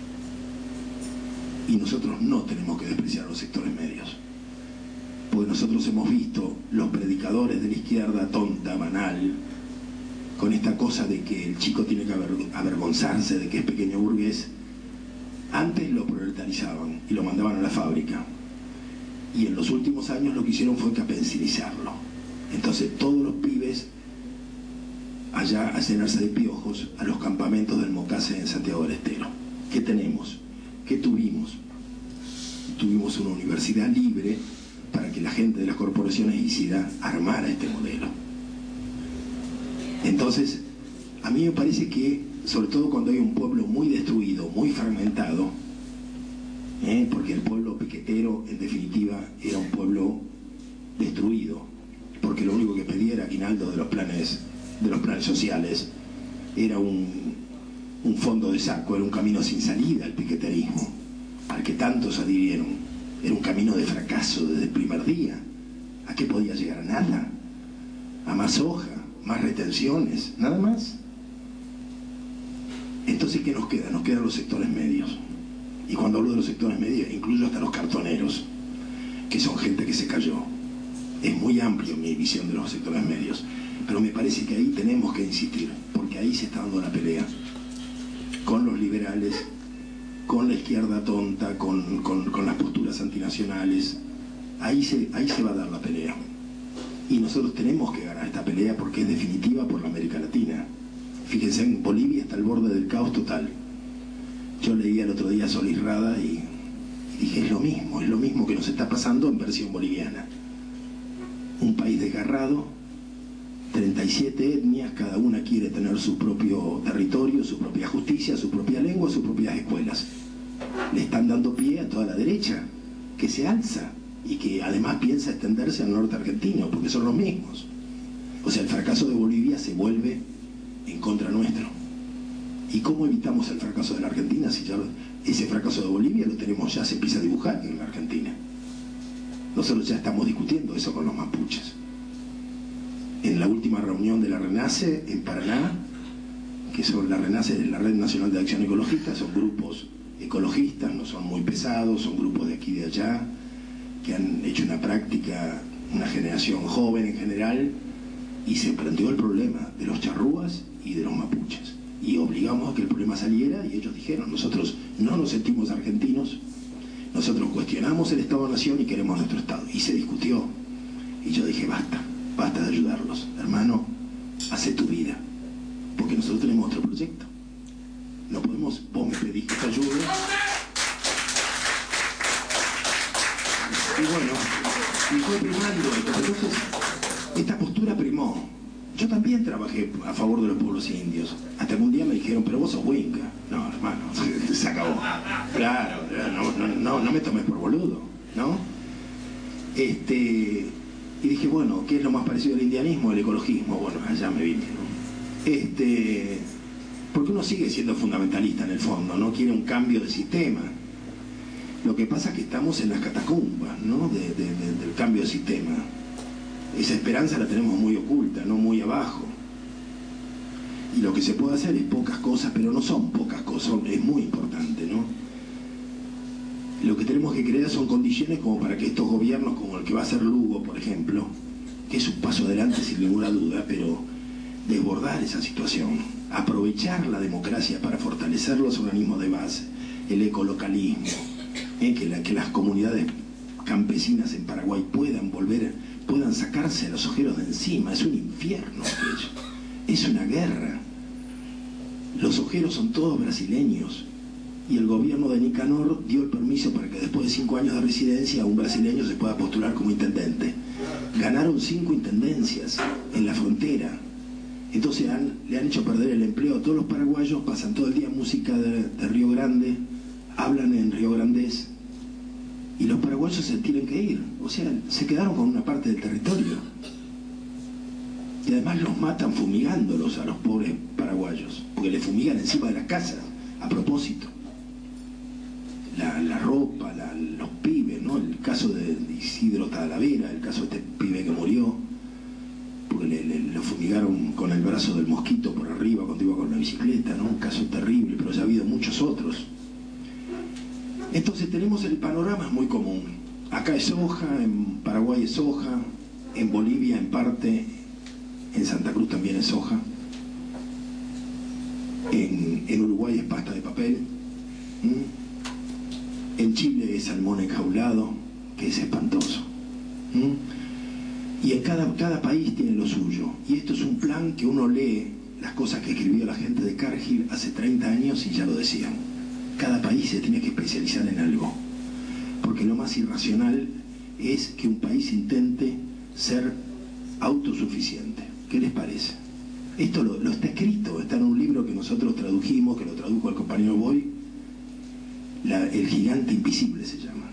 Y nosotros no tenemos que despreciar a los sectores medios. Porque nosotros hemos visto los predicadores de la izquierda tonta, banal, con esta cosa de que el chico tiene que avergonzarse de que es pequeño burgués. Antes lo proletarizaban y lo mandaban a la fábrica. Y en los últimos años lo que hicieron fue capensinizarlo. Entonces todos los pibes allá a llenarse de piojos a los campamentos del Mocase en Santiago del Estero. ¿Qué tenemos? ¿Qué tuvimos? Tuvimos una universidad libre para que la gente de las corporaciones ICIDA armara este modelo. Entonces, a mí me parece que, sobre todo cuando hay un pueblo muy destruido, muy fragmentado, ¿eh? porque el pueblo piquetero, en definitiva, era un pueblo destruido, porque lo único que pedía era aguinaldo de los planes, de los planes sociales, era un, un fondo de saco, era un camino sin salida el piqueterismo, al que tantos adhirieron. Era un camino de fracaso desde el primer día. ¿A qué podía llegar? A nada. A más hoja, más retenciones, nada más. Entonces, ¿qué nos queda? Nos quedan los sectores medios. Y cuando hablo de los sectores medios, incluyo hasta los cartoneros, que son gente que se cayó. Es muy amplio mi visión de los sectores medios, pero me parece que ahí tenemos que insistir, porque ahí se está dando la pelea con los liberales, con la izquierda tonta, con, con, con las posturas antinacionales. Ahí se, ahí se va a dar la pelea. Y nosotros tenemos que ganar esta pelea porque es definitiva por la América Latina. Fíjense, en Bolivia está al borde del caos total. Yo leía el otro día a Solís Rada y, y dije, es lo mismo, es lo mismo que nos está pasando en versión boliviana. Un país desgarrado, treinta y siete etnias, cada una quiere tener su propio territorio, su propia justicia, su propia lengua, sus propias escuelas. Le están dando pie a toda la derecha, que se alza y que además piensa extenderse al norte argentino, porque son los mismos. O sea, el fracaso de Bolivia se vuelve en contra nuestro. ¿Y cómo evitamos el fracaso de la Argentina si ya ese fracaso de Bolivia lo tenemos ya, se empieza a dibujar en la Argentina? Nosotros ya estamos discutiendo eso con los mapuches. En la última reunión de la RENACE en Paraná, que son la RENACE de la Red Nacional de Acción Ecologista, son grupos ecologistas, no son muy pesados, son grupos de aquí y de allá, que han hecho una práctica, una generación joven en general, y se planteó el problema de los charrúas y de los mapuches. Y obligamos a que el problema saliera, y ellos dijeron, nosotros no nos sentimos argentinos, nosotros cuestionamos el Estado-Nación y queremos nuestro Estado. Y se discutió. Y yo dije, basta, basta de ayudarlos. Hermano, hace tu vida. Porque nosotros tenemos otro proyecto. No podemos, vos me pedís que te ayude. Y bueno, y fue primando esto. Entonces, esta postura primó. Yo también trabajé a favor de los pueblos indios. Hasta que un día me dijeron, pero vos sos Huinca. No, hermano, se acabó. Claro, no, no, no, no me tomes por boludo, ¿no? Este, y dije, bueno, ¿qué es lo más parecido al indianismo? El ecologismo. Bueno, allá me vine, ¿no? Este, porque uno sigue siendo fundamentalista en el fondo, no quiere un cambio de sistema. Lo que pasa es que estamos en las catacumbas, ¿no? De, de, de, del cambio de sistema. Esa esperanza la tenemos muy oculta, no muy abajo. Y lo que se puede hacer es pocas cosas, pero no son pocas cosas, es muy importante, ¿no? Lo que tenemos que crear son condiciones como para que estos gobiernos, como el que va a ser Lugo, por ejemplo, que es un paso adelante sin ninguna duda, pero desbordar esa situación, aprovechar la democracia para fortalecer los organismos de base, el ecolocalismo, ¿eh? que, la, que las comunidades campesinas en Paraguay puedan volver, puedan sacarse los ojeros de encima. Es un infierno aquello, es una guerra. Los ojeros son todos brasileños y el gobierno de Nicanor dio el permiso para que después de cinco años de residencia un brasileño se pueda postular como intendente. Ganaron cinco intendencias en la frontera. Entonces han, le han hecho perder el empleo a todos los paraguayos, pasan todo el día música de, de Río Grande, hablan en Río Grandés, y los paraguayos se tienen que ir. O sea, se quedaron con una parte del territorio. Y además los matan fumigándolos a los pobres paraguayos, porque les fumigan encima de las casas, a propósito. La, la ropa, la, los pibes, ¿no? El caso de Isidro Talavera, el caso de este pibe que murió, porque le, le, lo fumigaron con el brazo del mosquito por arriba cuando iba con la bicicleta, ¿no? Un caso terrible, pero ya ha habido muchos otros. Entonces tenemos el panorama muy común. Acá es soja, en Paraguay es soja, en Bolivia en parte, en Santa Cruz también es soja, en, en Uruguay es pasta de papel, ¿Mm? En Chile es salmón enjaulado, que es espantoso. ¿Mm? Y en cada, cada país tiene lo suyo. Y esto es un plan que uno lee las cosas que escribió la gente de Cargill hace treinta años y ya lo decían. Cada país se tiene que especializar en algo, porque lo más irracional es que un país intente ser autosuficiente. ¿Qué les parece? Esto lo, lo está escrito, está en un libro que nosotros tradujimos, que lo tradujo el compañero Boy, la, El gigante invisible se llama.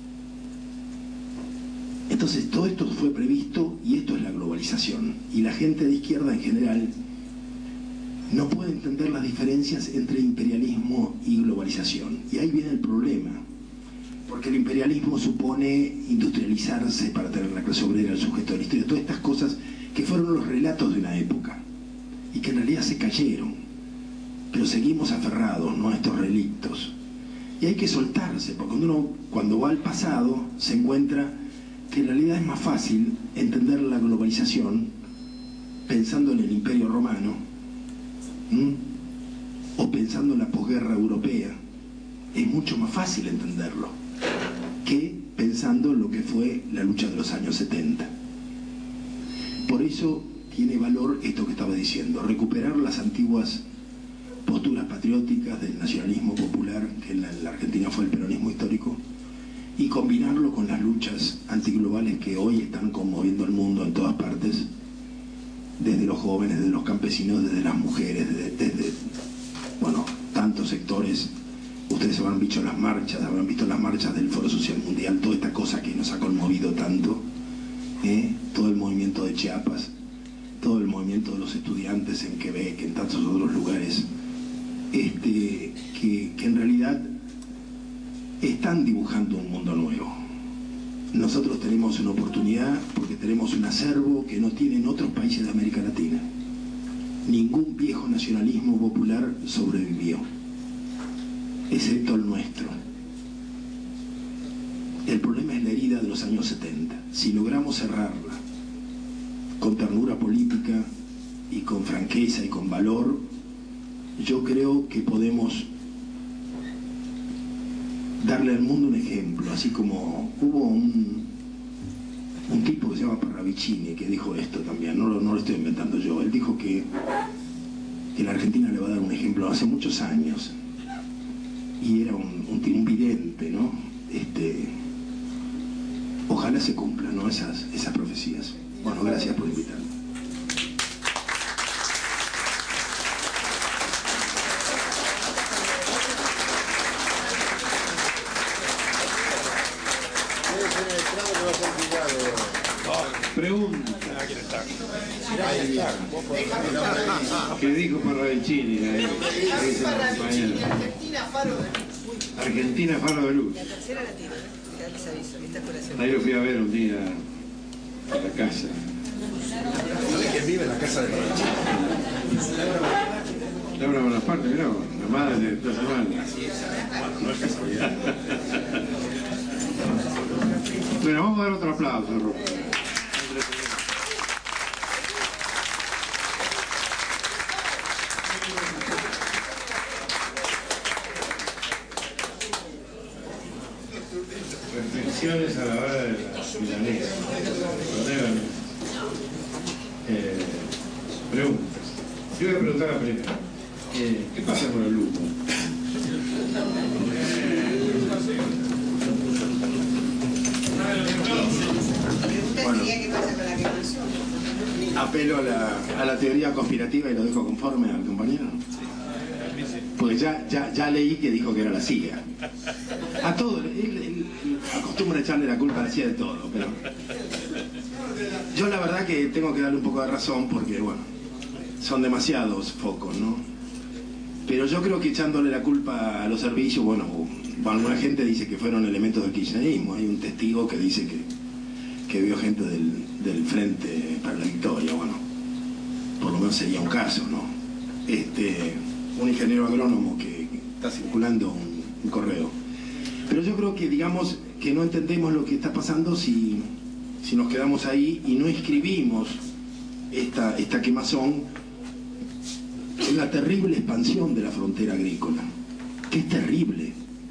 Entonces todo esto fue previsto y esto es la globalización. Y la gente de izquierda en general no puede entender las diferencias entre imperialismo y globalización. Y ahí viene el problema. Porque el imperialismo supone industrializarse para tener la clase obrera, el sujeto de la historia, todas estas cosas que fueron los relatos de una época y que en realidad se cayeron, pero seguimos aferrados, ¿no?, a estos relictos. Y hay que soltarse, porque uno cuando va al pasado se encuentra que en realidad es más fácil entender la globalización pensando en el Imperio Romano, ¿m? o pensando en la posguerra europea. Es mucho más fácil entenderlo que pensando en lo que fue la lucha de los años setenta. Por eso tiene valor esto que estaba diciendo, recuperar las antiguas posturas patrióticas del nacionalismo popular, que en la, en la Argentina fue el peronismo histórico, y combinarlo con las luchas antiglobales que hoy están conmoviendo al mundo en todas partes, desde los jóvenes, desde los campesinos, desde las mujeres, desde, desde bueno, tantos sectores. Ustedes habrán visto las marchas, habrán visto las marchas del Foro Social Mundial, toda esta cosa que nos ha conmovido tanto, ¿eh? todo el movimiento de Chiapas, todo el movimiento de los estudiantes en Quebec, en tantos otros lugares, este, que, que en realidad están dibujando un mundo nuevo. Nosotros tenemos una oportunidad porque tenemos un acervo que no tienen otros países de América Latina. Ningún viejo nacionalismo popular sobrevivió, excepto el nuestro. El problema es la herida de los años setenta. Si logramos cerrarla con ternura política y con franqueza y con valor, yo creo que podemos darle al mundo un ejemplo, así como hubo un, un tipo que se llama Parravicini que dijo esto también, no lo, no lo estoy inventando yo. Él dijo que, que la Argentina le va a dar un ejemplo hace muchos años, y era un, un, un vidente, ¿no? Este, ojalá se cumplan, ¿no?, esas, esas profecías. Bueno, gracias por invitarme. Pregunta. ¿Qué dijo Parravicini? Argentina Faro de Luz. Argentina Faro de Luz. La tercera la tiene, ya les aviso, esta fue la segunda. Ahí lo fui a ver un día a la casa. ¿Sabe quién vive en la casa de Parravicini? Laura Bonaparte, mirá, la madre de Plaza Malda. No es casualidad. Bueno, vamos a dar otro aplauso, Rob. Reflexiones a la hora de la milanesa. Eh, preguntas. Yo voy a preguntar la primera. Eh, ¿Qué pasa con el lujo? Bueno, ¿Qué pasa con la revolución? apelo a la, a la teoría conspirativa y lo dejo conforme al compañero. Porque ya, ya, ya leí que dijo que era la C I A. A todo, él, él, él acostumbra echarle la culpa a la C I A de todo, pero yo la verdad que tengo que darle un poco de razón porque, bueno, son demasiados focos, ¿no? Pero yo creo que echándole la culpa a los servicios, bueno, alguna gente dice que fueron elementos del kirchnerismo. Hay un testigo que dice que, que vio gente del, del Frente para la Victoria. Bueno, por lo menos sería un caso, ¿no? Este, un ingeniero agrónomo que, que está circulando un, un correo. Pero yo creo que, digamos, que no entendemos lo que está pasando si, si nos quedamos ahí y no escribimos esta, esta quemazón. Es la terrible expansión de la frontera agrícola, que es terrible.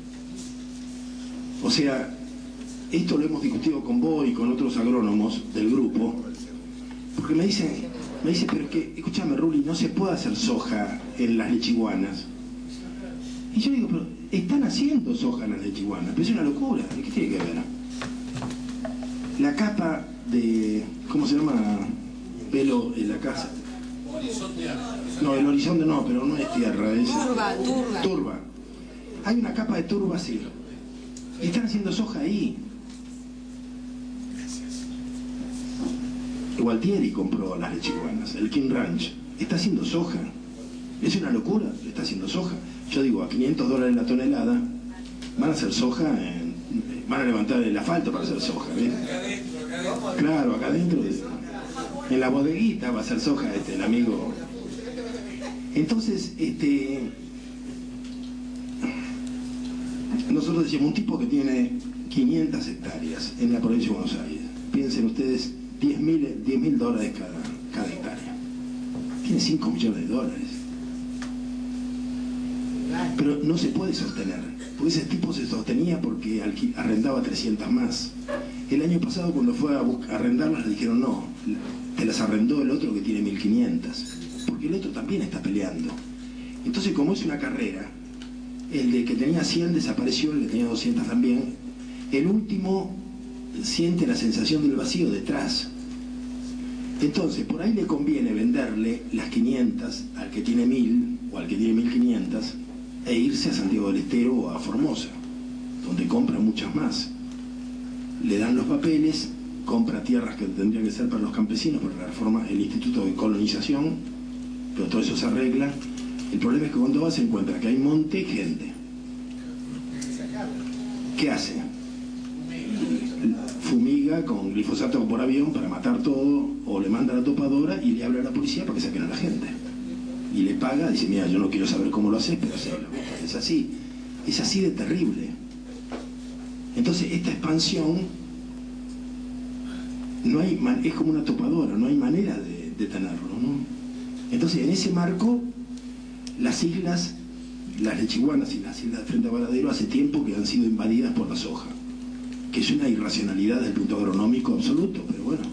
O sea, esto lo hemos discutido con vos y con otros agrónomos del grupo, porque me dicen, Me dice, pero es que, escúchame, Ruli, no se puede hacer soja en las lechiguanas. Y yo digo, pero están haciendo soja en las lechiguanas, pero es una locura. ¿Qué tiene que ver? La capa de, ¿cómo se llama? Pelo en la casa. No, el horizonte no, pero no es tierra, es Turba, turba. turba. Hay una capa de turba así. Y están haciendo soja ahí. Gualtieri compró las lechiguanas, el King Ranch. Está haciendo soja. Es una locura, está haciendo soja. Yo digo, a quinientos dólares la tonelada, van a hacer soja, en, van a levantar el asfalto para hacer soja. ¿Ves? Claro, acá adentro, en la bodeguita va a hacer soja este, el amigo. Entonces, este, nosotros decimos, un tipo que tiene quinientas hectáreas en la provincia de Buenos Aires, piensen ustedes, diez mil dólares cada, cada hectárea. Tiene cinco millones de dólares. Pero no se puede sostener, porque ese tipo se sostenía porque arrendaba trescientas más. El año pasado, cuando fue a, a arrendarlas, le dijeron, no, te las arrendó el otro que tiene mil quinientas, porque el otro también está peleando. Entonces, como es una carrera, el de que tenía cien desapareció, el que tenía doscientas también. El último siente la sensación del vacío detrás. Entonces, por ahí le conviene venderle las quinientas al que tiene mil o al que tiene mil quinientas e irse a Santiago del Estero o a Formosa, donde compra muchas más. Le dan los papeles, compra tierras que tendrían que ser para los campesinos, para la reforma, el Instituto de Colonización, pero todo eso se arregla. El problema es que cuando va se encuentra que hay monte y gente. ¿Qué hace? Fumiga con glifosato por avión para matar todo, o le manda a la topadora y le habla a la policía para que saquen a la gente. Y le paga, dice, mira, yo no quiero saber cómo lo haces, pero hacelo. Es así, es así de terrible. Entonces, esta expansión no hay, es como una topadora, no hay manera de detenerlo, ¿no? Entonces, en ese marco, las islas, las lechiguanas y las islas de Frente a Varadero hace tiempo que han sido invadidas por la soja, que es una irracionalidad desde el punto agronómico absoluto, pero bueno,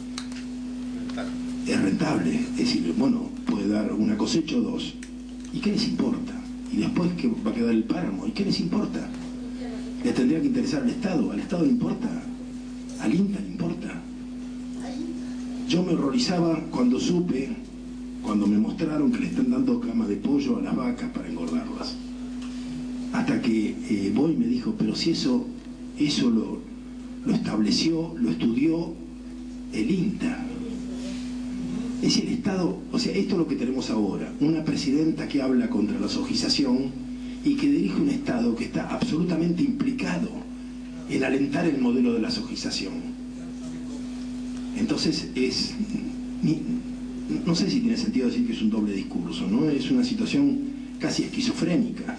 es rentable. Es decir, bueno, puede dar una cosecha o dos. ¿Y qué les importa? Y después que va a quedar el páramo. ¿Y qué les importa? ¿Les tendría que interesar al Estado? ¿Al Estado le importa? ¿Al INTA le importa? Yo me horrorizaba cuando supe, cuando me mostraron que le están dando cama de pollo a las vacas para engordarlas. Hasta que eh, Boy me dijo, pero si eso, eso lo, lo estableció, lo estudió el INTA. Es el Estado, o sea, esto es lo que tenemos ahora, una presidenta que habla contra la sojización y que dirige un Estado que está absolutamente implicado en alentar el modelo de la sojización. Entonces es, no sé si tiene sentido decir que es un doble discurso, ¿no? Es una situación casi esquizofrénica,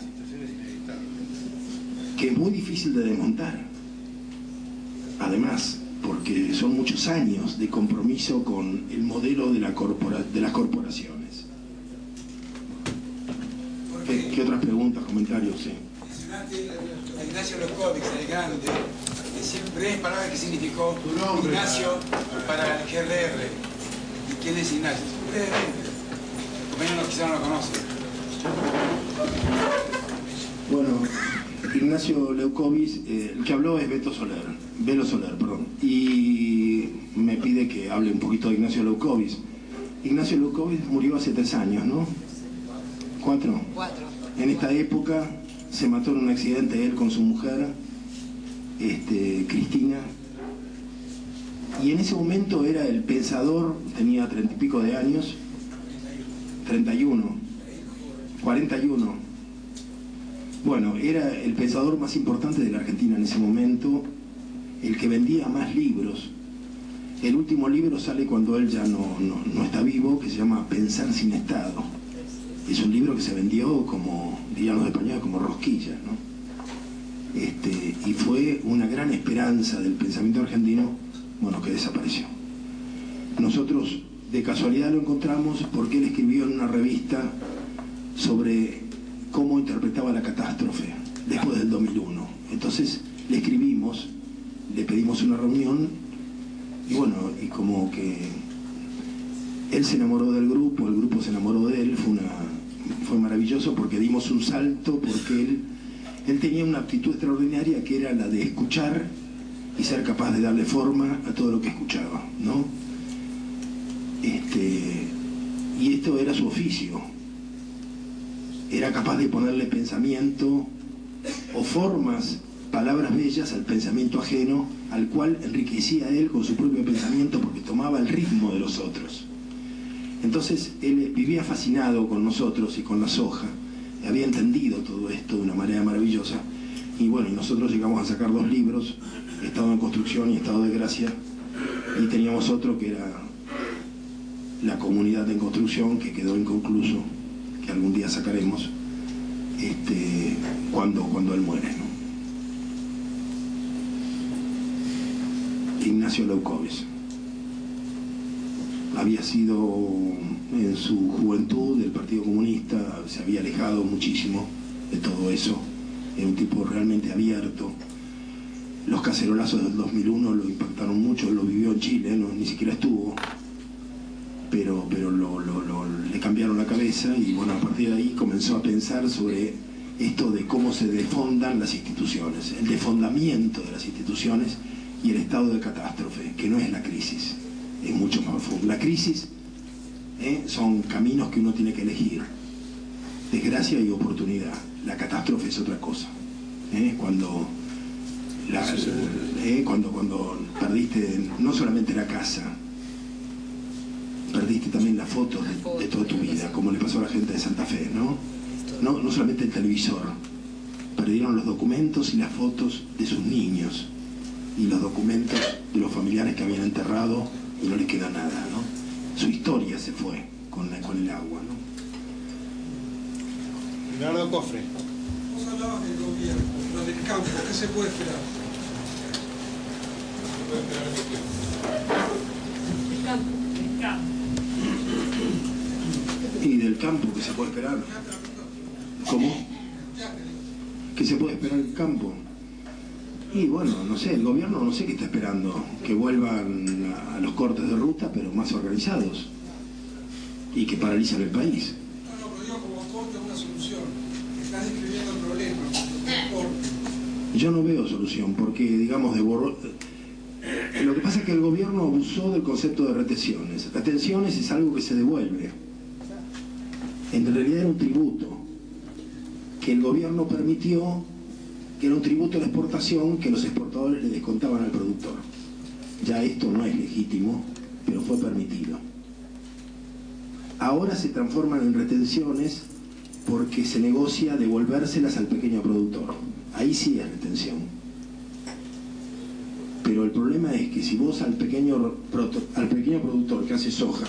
que es muy difícil de desmontar. Además, porque son muchos años de compromiso con el modelo de, la corpora, de las corporaciones. ¿Qué, ¿Qué otras preguntas, comentarios? Sí. Mencionaste a Ignacio Leucóvics, el grande, siempre es palabra que significó Ignacio para el G R R. ¿Y quién es Ignacio? Brevemente, porque no, quizá no lo conoce. Bueno, Ignacio Leucóvics, eh, el que habló es Beto Soler, Velo Soler, perdón, y me pide que hable un poquito de Ignacio Leucóvics. Ignacio Leucóvics murió hace tres años, ¿no? ¿Cuatro? Cuatro. En esta época se mató en un accidente él con su mujer, este, Cristina, y en ese momento era el pensador, tenía treinta y pico de años, treinta y uno, cuarenta y uno. Bueno, era el pensador más importante de la Argentina en ese momento, el que vendía más libros. El último libro sale cuando él ya no, no, no está vivo, que se llama Pensar sin Estado. Es un libro que se vendió como, dirían los españoles, como rosquillas, ¿no? Este, y fue una gran esperanza del pensamiento argentino, bueno, que desapareció. Nosotros de casualidad lo encontramos porque él escribió en una revista sobre cómo interpretaba la catástrofe después del dos mil uno. Entonces le escribimos, le pedimos una reunión y bueno, y como que él se enamoró del grupo, el grupo se enamoró de él, fue, una, fue maravilloso porque dimos un salto, porque él, él tenía una aptitud extraordinaria que era la de escuchar y ser capaz de darle forma a todo lo que escuchaba, ¿no? Este, y esto era su oficio. Era capaz de ponerle pensamiento o formas, palabras bellas al pensamiento ajeno, al cual enriquecía él con su propio pensamiento porque tomaba el ritmo de los otros. Entonces él vivía fascinado con nosotros y con la soja, había entendido todo esto de una manera maravillosa, y bueno, y nosotros llegamos a sacar dos libros, Estado en Construcción y Estado de Gracia, y teníamos otro que era La Comunidad en Construcción, que quedó inconcluso, que algún día sacaremos, este, cuando, cuando él muere, ¿no? Ignacio Leucóvis había sido en su juventud del Partido Comunista, se había alejado muchísimo de todo eso, era un tipo realmente abierto. Los cacerolazos del dos mil uno lo impactaron mucho, lo vivió en Chile, no, ni siquiera estuvo, pero, pero lo, lo, lo, le cambiaron la cabeza y bueno, a partir de ahí comenzó a pensar sobre esto de cómo se defondan las instituciones, el defondamiento de las instituciones y el estado de catástrofe, que no es la crisis, es mucho más profundo. La crisis ¿eh? son caminos que uno tiene que elegir, desgracia y oportunidad. La catástrofe es otra cosa, ¿eh? cuando, la, ¿eh? cuando, cuando perdiste no solamente la casa, perdiste también las fotos de, de toda tu vida, como le pasó a la gente de Santa Fe, ¿no? No, no solamente el televisor, perdieron los documentos y las fotos de sus niños y los documentos de los familiares que habían enterrado y no les queda nada, ¿no? Su historia se fue con, la, con el agua, ¿no? Leonardo Cofre. Vos hablabas del gobierno, lo del campo, ¿qué se puede esperar? El campo. El campo. Y del campo, ¿qué se puede esperar? ¿Cómo? ¿Qué se puede esperar del campo? Y bueno, no sé, el gobierno no sé qué está esperando, que vuelvan a los cortes de ruta, pero más organizados, y que paralicen el país. No, no, pero digo como corte una solución. Estás describiendo el problema, el corte. Yo no veo solución, porque digamos de borro... Lo que pasa es que el gobierno abusó del concepto de retenciones. Retenciones es algo que se devuelve. En realidad era un tributo que el gobierno permitió, que era un tributo de la exportación que los exportadores le descontaban al productor. Ya esto no es legítimo, pero fue permitido. Ahora se transforman en retenciones porque se negocia devolvérselas al pequeño productor. Ahí sí es retención. Pero el problema es que si vos al pequeño, al pequeño productor que hace soja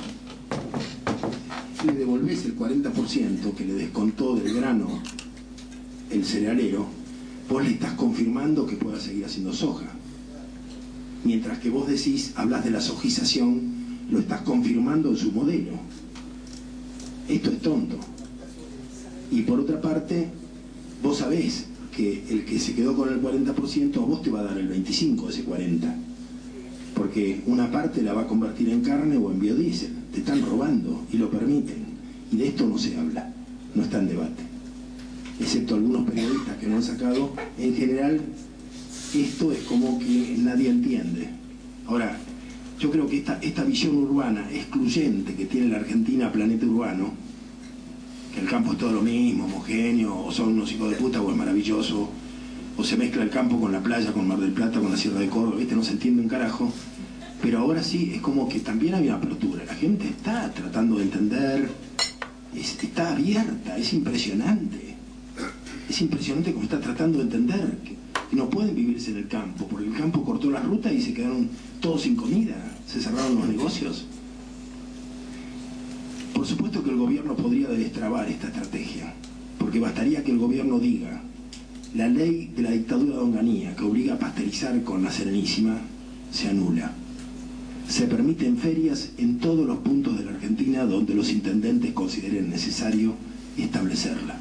le devolvés el cuarenta por ciento que le descontó del grano el cerealero, vos le estás confirmando que pueda seguir haciendo soja. Mientras que vos decís, hablas de la sojización, lo estás confirmando en su modelo. Esto es tonto. Y por otra parte, vos sabés que el que se quedó con el cuarenta por ciento a vos te va a dar el veinticinco por ciento de ese cuarenta por ciento. Porque una parte la va a convertir en carne o en biodiesel. Te están robando y lo permiten. Y de esto no se habla, no está en debate. Excepto algunos periodistas que no han sacado, en general, esto es como que nadie entiende. Ahora, yo creo que esta, esta visión urbana excluyente que tiene la Argentina, planeta urbano, que el campo es todo lo mismo, homogéneo, o son unos hijos de puta, o es maravilloso, o se mezcla el campo con la playa, con Mar del Plata, con la Sierra de Córdoba, ¿viste? No se entiende un carajo. Pero ahora sí, es como que también hay una apertura. La gente está tratando de entender, es, está abierta, es impresionante. Es impresionante cómo está tratando de entender que no pueden vivirse en el campo, porque el campo cortó la ruta y se quedaron todos sin comida, se cerraron los negocios. Por supuesto que el gobierno podría destrabar esta estrategia, porque bastaría que el gobierno diga, la ley de la dictadura de Onganía, que obliga a pasteurizar con la Serenísima, se anula. Se permiten ferias en todos los puntos de la Argentina donde los intendentes consideren necesario establecerla.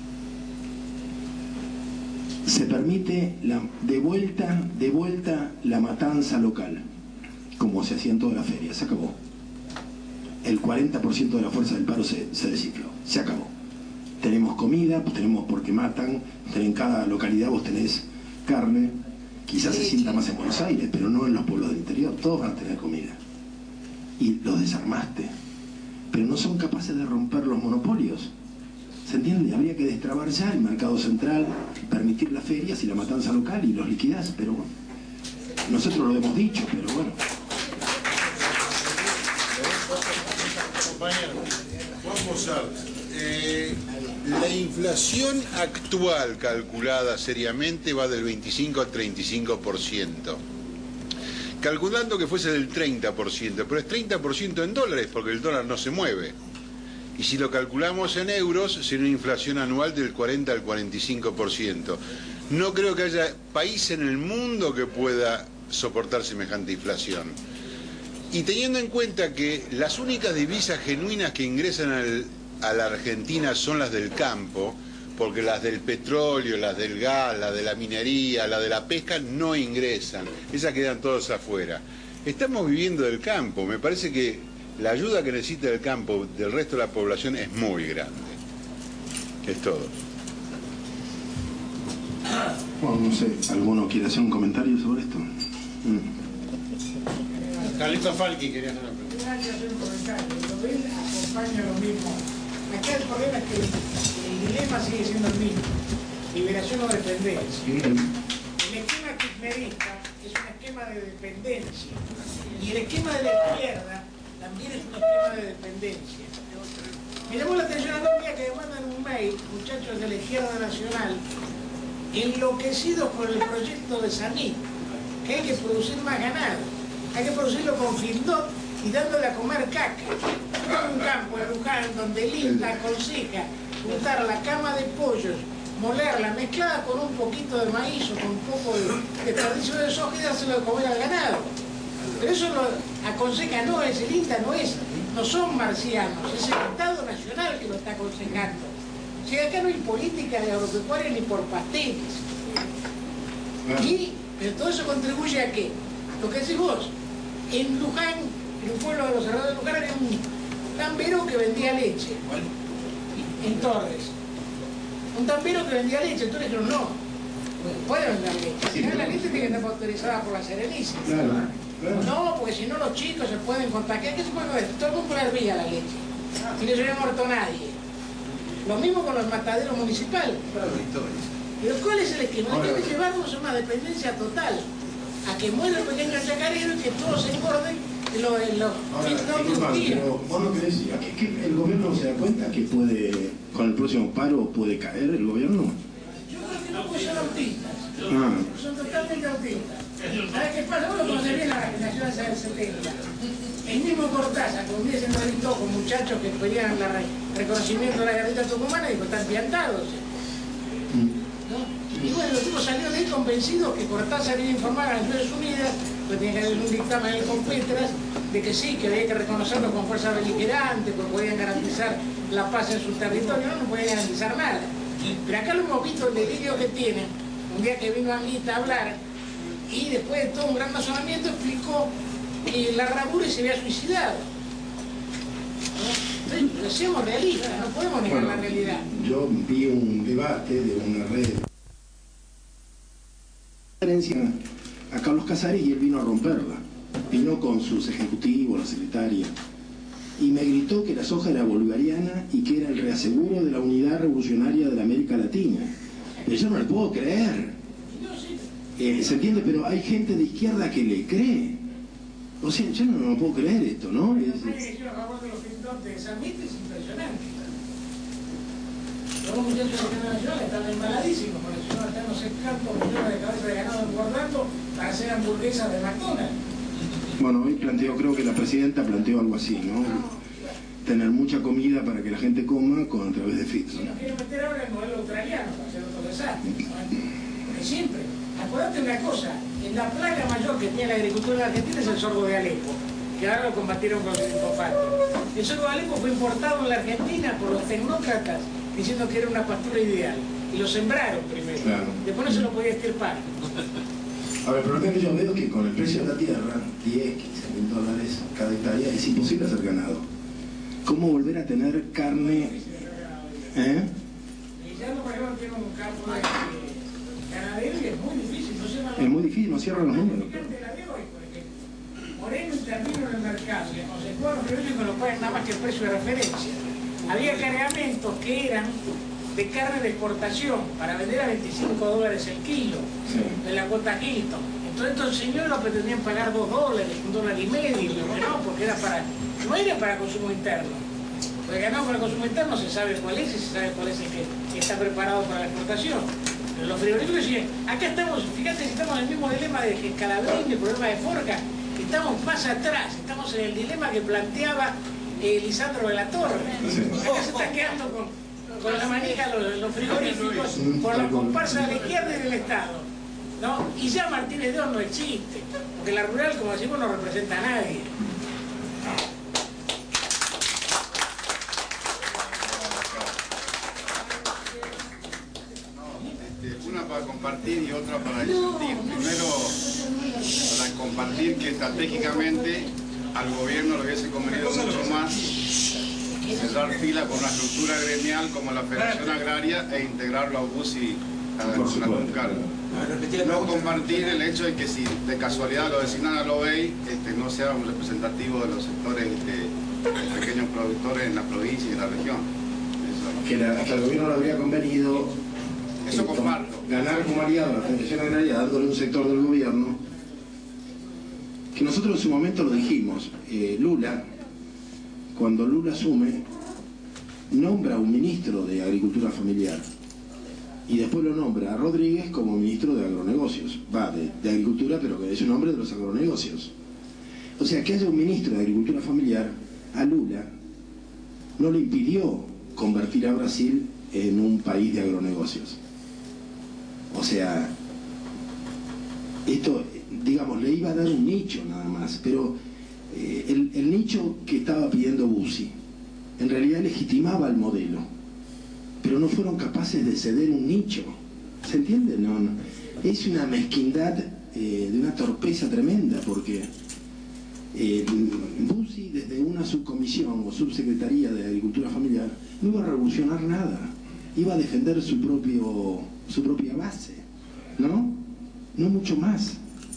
Se permite la, de, vuelta, de vuelta la matanza local, como se hacía en todas las ferias, se acabó. el cuarenta por ciento de la fuerza del paro se, se descifró, se acabó. Tenemos comida, pues tenemos porque matan, en cada localidad vos tenés carne, quizás se sienta más en Buenos Aires, pero no en los pueblos del interior, todos van a tener comida. Y los desarmaste, pero no son capaces de romper los monopolios. ¿Se entiende? Habría que destrabar ya el mercado central, permitir las ferias y la matanza local y los liquidás, pero bueno, nosotros lo hemos dicho, pero bueno. Compañero, Juan Mozart, eh, la inflación actual calculada seriamente va del veinticinco al treinta y cinco por ciento. Calculando que fuese del treinta por ciento, pero es treinta por ciento en dólares porque el dólar no se mueve. Y si lo calculamos en euros, sería una inflación anual del cuarenta al cuarenta y cinco por ciento. No creo que haya país en el mundo que pueda soportar semejante inflación. Y teniendo en cuenta que las únicas divisas genuinas que ingresan al, a la Argentina son las del campo, porque las del petróleo, las del gas, las de la minería, las de la pesca no ingresan, esas quedan todas afuera. Estamos viviendo del campo, me parece que la ayuda que necesita el campo del resto de la población es muy grande. Es todo. Bueno, no sé, ¿alguno quiere hacer un comentario sobre esto? Mm. Carlito Falqui quería hacer una pregunta. Gracias, hacer un comentario. Lo ven, acompaña lo mismo. Acá el problema es que el dilema sigue siendo el mismo. Liberación o dependencia. El esquema kirchnerista es un esquema de dependencia. Y el esquema de la izquierda también es un esquema de dependencia. Me llamó la atención a un día que me mandan un mail, muchachos de la izquierda nacional, enloquecidos por el proyecto de Sanit, que hay que producir más ganado. Hay que producirlo con Findot y dándole a comer caca. En un campo de Luján donde el INTA aconseja juntar la cama de pollos, molerla, mezclada con un poquito de maíz o con un poco de desperdicio de soja y dárselo de comer al ganado. Pero eso lo aconseja, no es el INTA, no es, no son marcianos, es el Estado Nacional que lo está aconsejando. O sea, acá no hay política de agropecuaria ni por pasteles. Y, pero todo eso contribuye a qué? Lo que decís vos, en Luján, en un pueblo de los cerrados de Luján, había un tambero que vendía leche, en Torres. Un tambero que vendía leche, entonces dijeron, no, puede vender leche. Si no, la leche tiene que estar autorizada por la Serenísima. Claro, claro. No, porque si no los chicos se pueden contagiar. ¿Qué se puede ver? Todo el mundo hervía la leche. Y no se había muerto nadie. Lo mismo con los mataderos municipales. Pero ¿cuál es el esquema? Hay que llevarnos a una dependencia total. A que muera el pequeño chacarero y que todos se engorden en los en lo, Ahora, pero vos no querés decir, ¿que, que el gobierno se da cuenta que puede, con el próximo paro puede caer el gobierno? Yo creo que no, pues son autistas. Ah. Son totalmente autistas. ¿Sabes qué pasa? Vos lo conocés bien a la generación esa del setenta. El mismo Cortázar, que un día se entrevistó con muchachos que pedían el re reconocimiento de la guerrilla tucumana y dijo, están piantados. ¿No? Y bueno, los tipos salieron de ahí convencidos que Cortázar iba a informar a las Naciones Unidas, pues tenía que haber un dictamen en el Competras, de que sí, que había que reconocerlos con fuerza beligerante, porque podían garantizar la paz en su territorio, no, no podían garantizar nada. Pero acá lo hemos visto, el delirio que tienen, un día que vino Anita a hablar, y después de todo un gran razonamiento explicó que la Larraburi se había suicidado. ¿No? Entonces, seamos realistas, no podemos negar bueno, la realidad. Yo vi un debate de una red a Carlos Casares y él vino a romperla. Vino con sus ejecutivos, la secretaria, y me gritó que la soja era bolivariana y que era el reaseguro de la unidad revolucionaria de la América Latina. Pero yo no le puedo creer. Eh, ¿Se entiende? Pero hay gente de izquierda que le cree. O sea, yo no, no puedo creer esto, ¿no? Es, es... Yo a favor de los pintores de Samit es impresionante. Los muchachos de la Nacional están embaladísimos, porque si no están no sé cuántos millones de cabezas de ganado engordando para hacer hamburguesas de McDonald's. Bueno, hoy planteó, creo que la presidenta planteó algo así, ¿no? Tener mucha comida para que la gente coma con, a través de F I T. Si nos quieren meter ahora el modelo australiano para hacer otro desastre, porque siempre, acuérdate una cosa, en la plaga mayor que tiene la agricultura en Argentina es el sorgo de Alepo, que ahora lo combatieron con el glifosato. El sorgo de Alepo fue importado en la Argentina por los tecnócratas diciendo que era una pastura ideal, y lo sembraron primero, claro. Después no se lo podía estirpar. A ver, el problema que yo veo es que con el precio de la tierra, diez, quince mil dólares cada hectárea, es imposible hacer ganado. cómo volver a tener carne. ¿Eh? Guillermo, por ejemplo, tiene un campo de ganadero y es muy difícil, no cierran los Es muy difícil, no cierran los números. Moreno intervino en el mercado y con el cuadro frigorífico lo pagan nada más que el precio de referencia. Había cargamentos que eran de carne de exportación para vender a veinticinco dólares el kilo, sí, de la cuota Hilton. Entonces estos señores lo pretendían pagar dos dólares, un dólar y medio, pero no, porque era para, no era para consumo interno. Porque ganado para consumo interno se sabe cuál es y se sabe cuál es el que está preparado para la exportación. Pero los frigoríficos siguen, acá estamos, fíjate si estamos en el mismo dilema de Scalabrini, el problema de Forca. Estamos más atrás, estamos en el dilema que planteaba eh, Lisandro de la Torre. Acá se está quedando con, con la manija los, los frigoríficos por la comparsa de la izquierda y del Estado, ¿no? Y ya Martínez de Oz no existe, porque la rural, como decimos, no representa a nadie. Una para compartir y otra para disentir. Primero, para compartir que estratégicamente al gobierno le hubiese convenido mucho más cerrar fila con una estructura gremial como la Federación Agraria e integrarlo a U B U S y a la CONCAL. No compartir el hecho de que si de casualidad lo designan a la O E I, este, no sea un representativo de los sectores de pequeños productores en la provincia y en la región. Eso. Que, la, que al gobierno le habría convenido Eso comparto. ganar como aliado a la Federación Agraria dándole un sector del gobierno, que nosotros en su momento lo dijimos. eh, Lula, cuando Lula asume, nombra a un ministro de Agricultura Familiar y después lo nombra a Rodríguez como ministro de Agronegocios, va, de, de Agricultura, pero que es un hombre de los agronegocios. O sea, que haya un ministro de Agricultura Familiar, a Lula no le impidió convertir a Brasil en un país de agronegocios. O sea, esto, digamos, le iba a dar un nicho nada más, pero eh, el, el nicho que estaba pidiendo Bussi en realidad legitimaba el modelo, pero no fueron capaces de ceder un nicho. ¿Se entiende? No, no. Es una mezquindad eh, de una torpeza tremenda, porque eh, Bussi desde una subcomisión o subsecretaría de Agricultura Familiar no iba a revolucionar nada, iba a defender su propio su propia base, ¿no? No mucho más.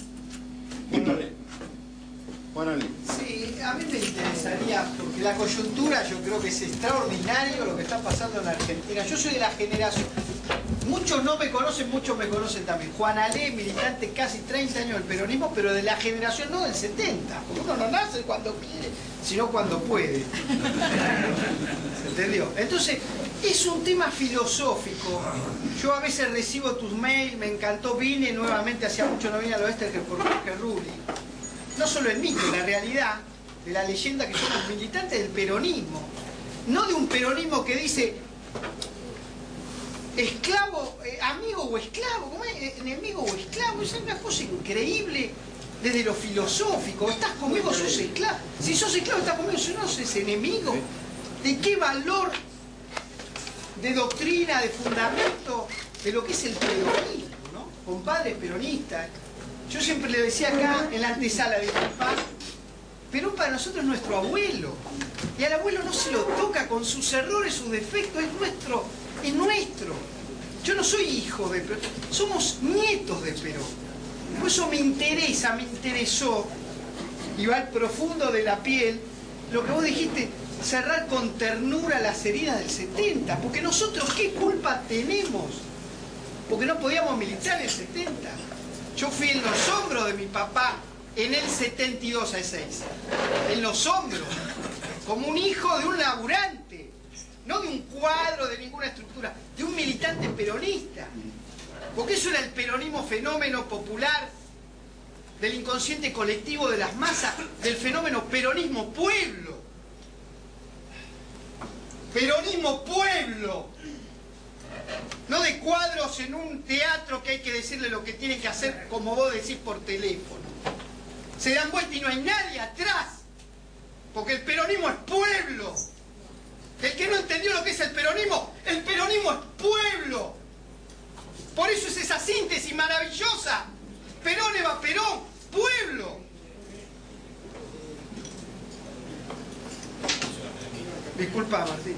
Bueno, sí, a mí me interesaría, porque la coyuntura yo creo que es extraordinario lo que está pasando en la Argentina. Yo soy de la generación, muchos no me conocen, muchos me conocen también. Juan Ale, militante casi treinta años del peronismo, pero de la generación no del setenta, porque uno no nace cuando quiere, sino cuando puede. ¿Se entendió? Entonces, es un tema filosófico. Yo a veces recibo tus mails, me encantó, vine nuevamente, hacía mucho no vine al oeste que por Jorge Rulli. No solo el mito, la realidad de la leyenda que somos militantes del peronismo. No de un peronismo que dice esclavo, eh, amigo o esclavo, ¿cómo es? Enemigo o esclavo. Es una cosa increíble desde lo filosófico. Estás conmigo, sos esclavo. Si sos esclavo, estás conmigo, si no, sos enemigo. ¿De qué valor de doctrina, de fundamento de lo que es el peronismo, ¿no? Compadres peronistas. Yo siempre le decía acá en la antesala de mi papá, Perón para nosotros es nuestro abuelo. Y al abuelo no se lo toca con sus errores, sus defectos, es nuestro, es nuestro. Yo no soy hijo de Perón, somos nietos de Perón. Por eso me interesa, me interesó, y va al profundo de la piel, lo que vos dijiste, cerrar con ternura las heridas del setenta, porque nosotros ¿qué culpa tenemos? Porque no podíamos militar en el setenta. Yo fui en los hombros de mi papá en el setenta y dos a Ezeiza, en los hombros, como un hijo de un laburante, no de un cuadro, de ninguna estructura, de un militante peronista. Porque eso era el peronismo fenómeno popular, del inconsciente colectivo de las masas, del fenómeno peronismo pueblo. Peronismo pueblo, no de cuadros en un teatro que hay que decirle lo que tienen que hacer como vos decís por teléfono. Se dan vuelta y no hay nadie atrás, porque el peronismo es pueblo. El que no entendió lo que es el peronismo, el peronismo es pueblo. Por eso es esa síntesis maravillosa. Perón, Eva Perón, pueblo. Disculpa, Martín.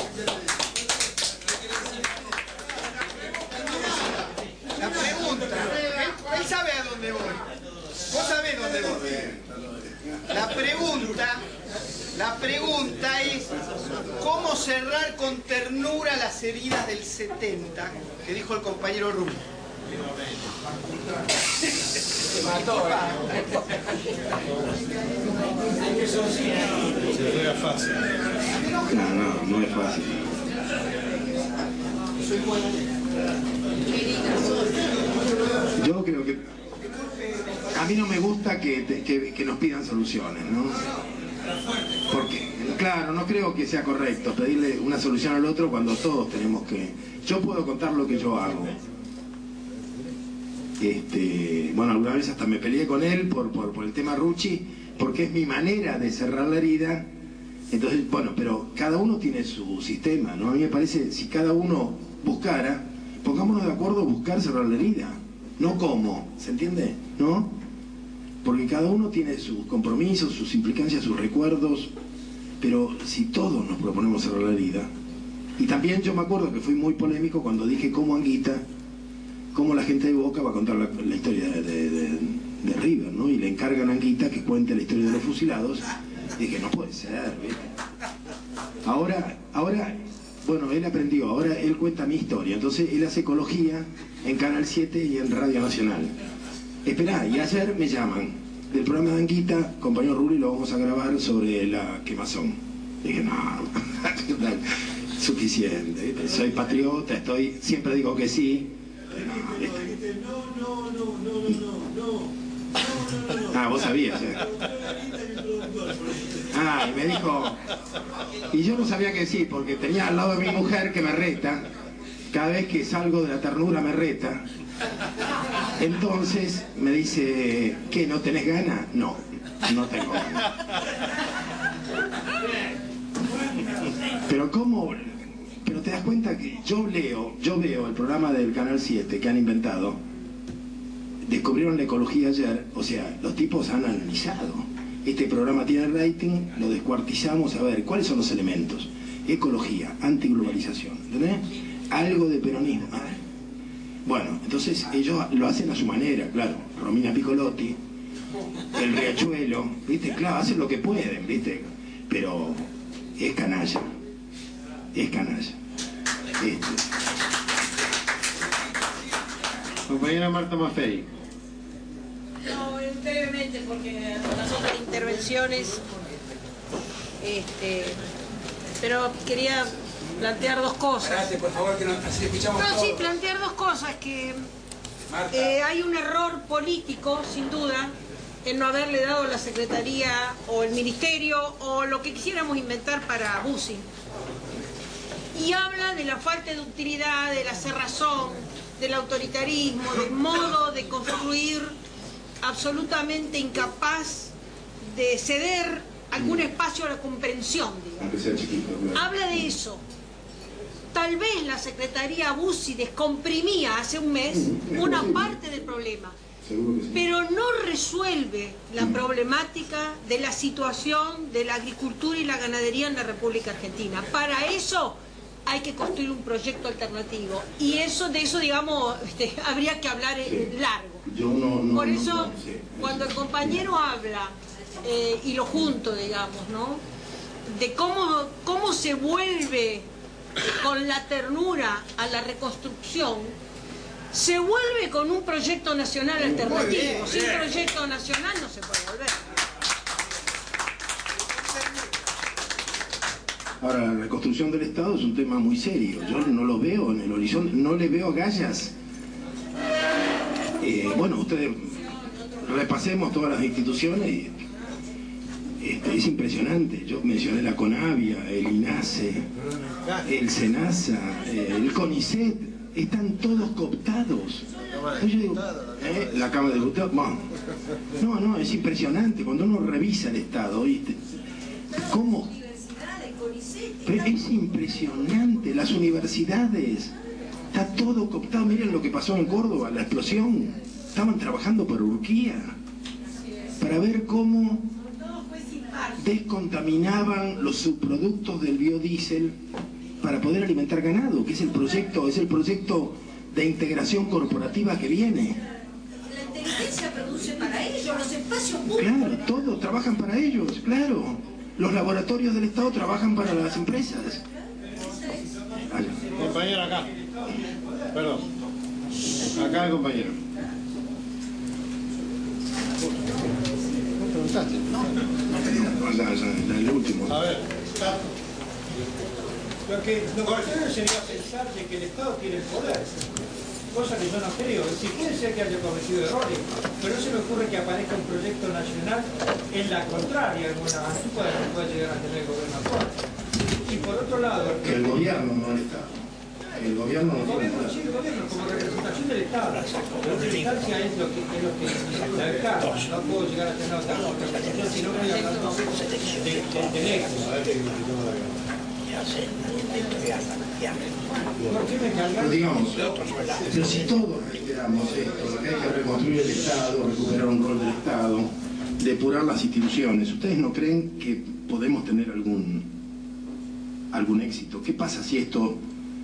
La pregunta, él, él sabe a dónde voy. Vos sabés dónde voy. La pregunta, la pregunta es cómo cerrar con ternura las heridas del setenta, que dijo el compañero Rubio. Se mató. No es fácil. No, no, no es fácil. Yo creo que a mí no me gusta que, te, que, que nos pidan soluciones, ¿no? Porque, claro, no creo que sea correcto pedirle una solución al otro cuando todos tenemos que... Yo puedo contar lo que yo hago. Este, bueno, alguna vez hasta me peleé con él por, por, por el tema Rucci, porque es mi manera de cerrar la herida. Entonces, bueno, pero cada uno tiene su sistema, ¿no? A mí me parece, si cada uno buscara, pongámonos de acuerdo a buscar cerrar la herida, no cómo, ¿se entiende? ¿No? Porque cada uno tiene sus compromisos, sus implicancias, sus recuerdos, pero si todos nos proponemos cerrar la herida, y también yo me acuerdo que fui muy polémico cuando dije cómo Anguita, cómo la gente de Boca va a contar la, la historia de, de, de, de River, ¿no? Y le encargan a Anguita que cuente la historia de los fusilados. Dije, no puede ser, ¿viste? Ahora, ahora, bueno, él aprendió, ahora él cuenta mi historia, entonces él hace ecología en Canal siete y en Radio Nacional. Esperá, y ayer me llaman del programa de Anguita, compañero Rulli, lo vamos a grabar sobre la quemazón. Dije, no, suficiente, ¿viste? Soy patriota, estoy, siempre digo que sí. No, no, no, no, no, no. Ah, vos sabías, ¿eh? Ah, y me dijo... Y yo no sabía que sí, porque tenía al lado de mi mujer que me reta. Cada vez que salgo de la ternura me reta. Entonces me dice, ¿qué, no tenés ganas? No, no tengo ganas. Pero ¿cómo...? Pero te das cuenta que yo leo, yo veo el programa del Canal siete que han inventado, descubrieron la ecología ayer, o sea, los tipos han analizado. Este programa tiene rating, lo descuartizamos, a ver, ¿cuáles son los elementos? Ecología, antiglobalización, ¿entendés? Algo de peronismo. A ver. Bueno, entonces ellos lo hacen a su manera, claro. Romina Piccolotti, el Riachuelo, ¿viste? Claro, hacen lo que pueden, ¿viste? Pero es canalla. Es canalla. Este. Compañera Marta Maffei. No, brevemente, porque las otras intervenciones, este, pero quería plantear dos cosas. Parate, por favor, que no, así escuchamos No, todo. sí, plantear dos cosas, que eh, hay un error político, sin duda, en no haberle dado la Secretaría o el Ministerio o lo que quisiéramos inventar para Bussi. Y habla de la falta de utilidad, de la cerrazón, del autoritarismo, del modo de construir absolutamente incapaz de ceder algún espacio a la comprensión, digamos. Habla de eso. Tal vez la Secretaría Bussi descomprimía hace un mes una parte del problema, pero no resuelve la problemática de la situación de la agricultura y la ganadería en la República Argentina. Para eso hay que construir un proyecto alternativo, y eso de eso, digamos, este, habría que hablar en largo. Yo no, no, Por eso, no, no, sí, cuando el compañero habla, eh, y lo junto, digamos, ¿no?, de cómo, cómo se vuelve con la ternura a la reconstrucción, se vuelve con un proyecto nacional alternativo. Sin proyecto nacional no se puede volver. Ahora, la reconstrucción del Estado es un tema muy serio. Yo no lo veo en el horizonte, no le veo agallas. Eh, bueno, ustedes repasemos todas las instituciones y este, es impresionante. Yo mencioné la CONAVIA, el INASE, el SENASA, el CONICET, están todos cooptados. Yo digo, ¿eh? La Cámara de Diputados, bueno, no, no, es impresionante cuando uno revisa el Estado, ¿viste? ¿Cómo? Pero es impresionante, las universidades, está todo cooptado. Miren lo que pasó en Córdoba, la explosión. Estaban trabajando para Urquía, para ver cómo... descontaminaban los subproductos del biodiesel para poder alimentar ganado, que es el proyecto, es el proyecto de integración corporativa que viene. La inteligencia produce para ellos, los espacios públicos. Claro, todos trabajan para ellos, claro. Los laboratorios del Estado trabajan para las empresas. Compañero acá. Perdón. Acá el compañero. ¿No preguntaste? No, el último. A ver. Lo que lo contrario sería pensar de que el Estado tiene el poder, cosa que yo no creo. Si puede ser que haya cometido errores, pero no se me ocurre que aparezca un proyecto nacional en la contraria, en Buenaventura puede, puede llegar a tener el gobierno actual. Y por otro lado... Que el gobierno no el Estado. El gobierno no el gobierno, sí, el gobierno, como representación del Estado. La militancia es lo que es lo que la encarga. No puedo llegar a tener otra representación, sino que voy a hablar del teléfono. Pero digamos, pero si todos reiteramos esto, lo que hay que reconstruir el Estado, recuperar un rol del Estado, depurar las instituciones, ¿ustedes no creen que podemos tener algún algún éxito? ¿Qué pasa si esto...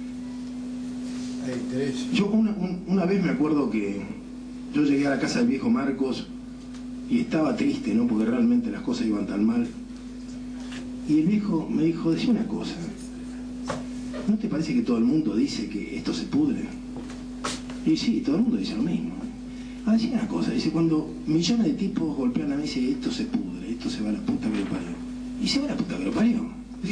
Yo una, un, una vez me acuerdo que yo llegué a la casa del viejo Marcos y estaba triste, ¿no? Porque realmente las cosas iban tan mal. Y el viejo me dijo, decía una cosa, ¿no te parece que todo el mundo dice que esto se pudre? Y sí, todo el mundo dice lo mismo. Ah, decía una cosa, dice, cuando millones de tipos golpean la mesa y dicen, esto se pudre, esto se va a la puta que lo parió. Y se va a la puta que lo parió.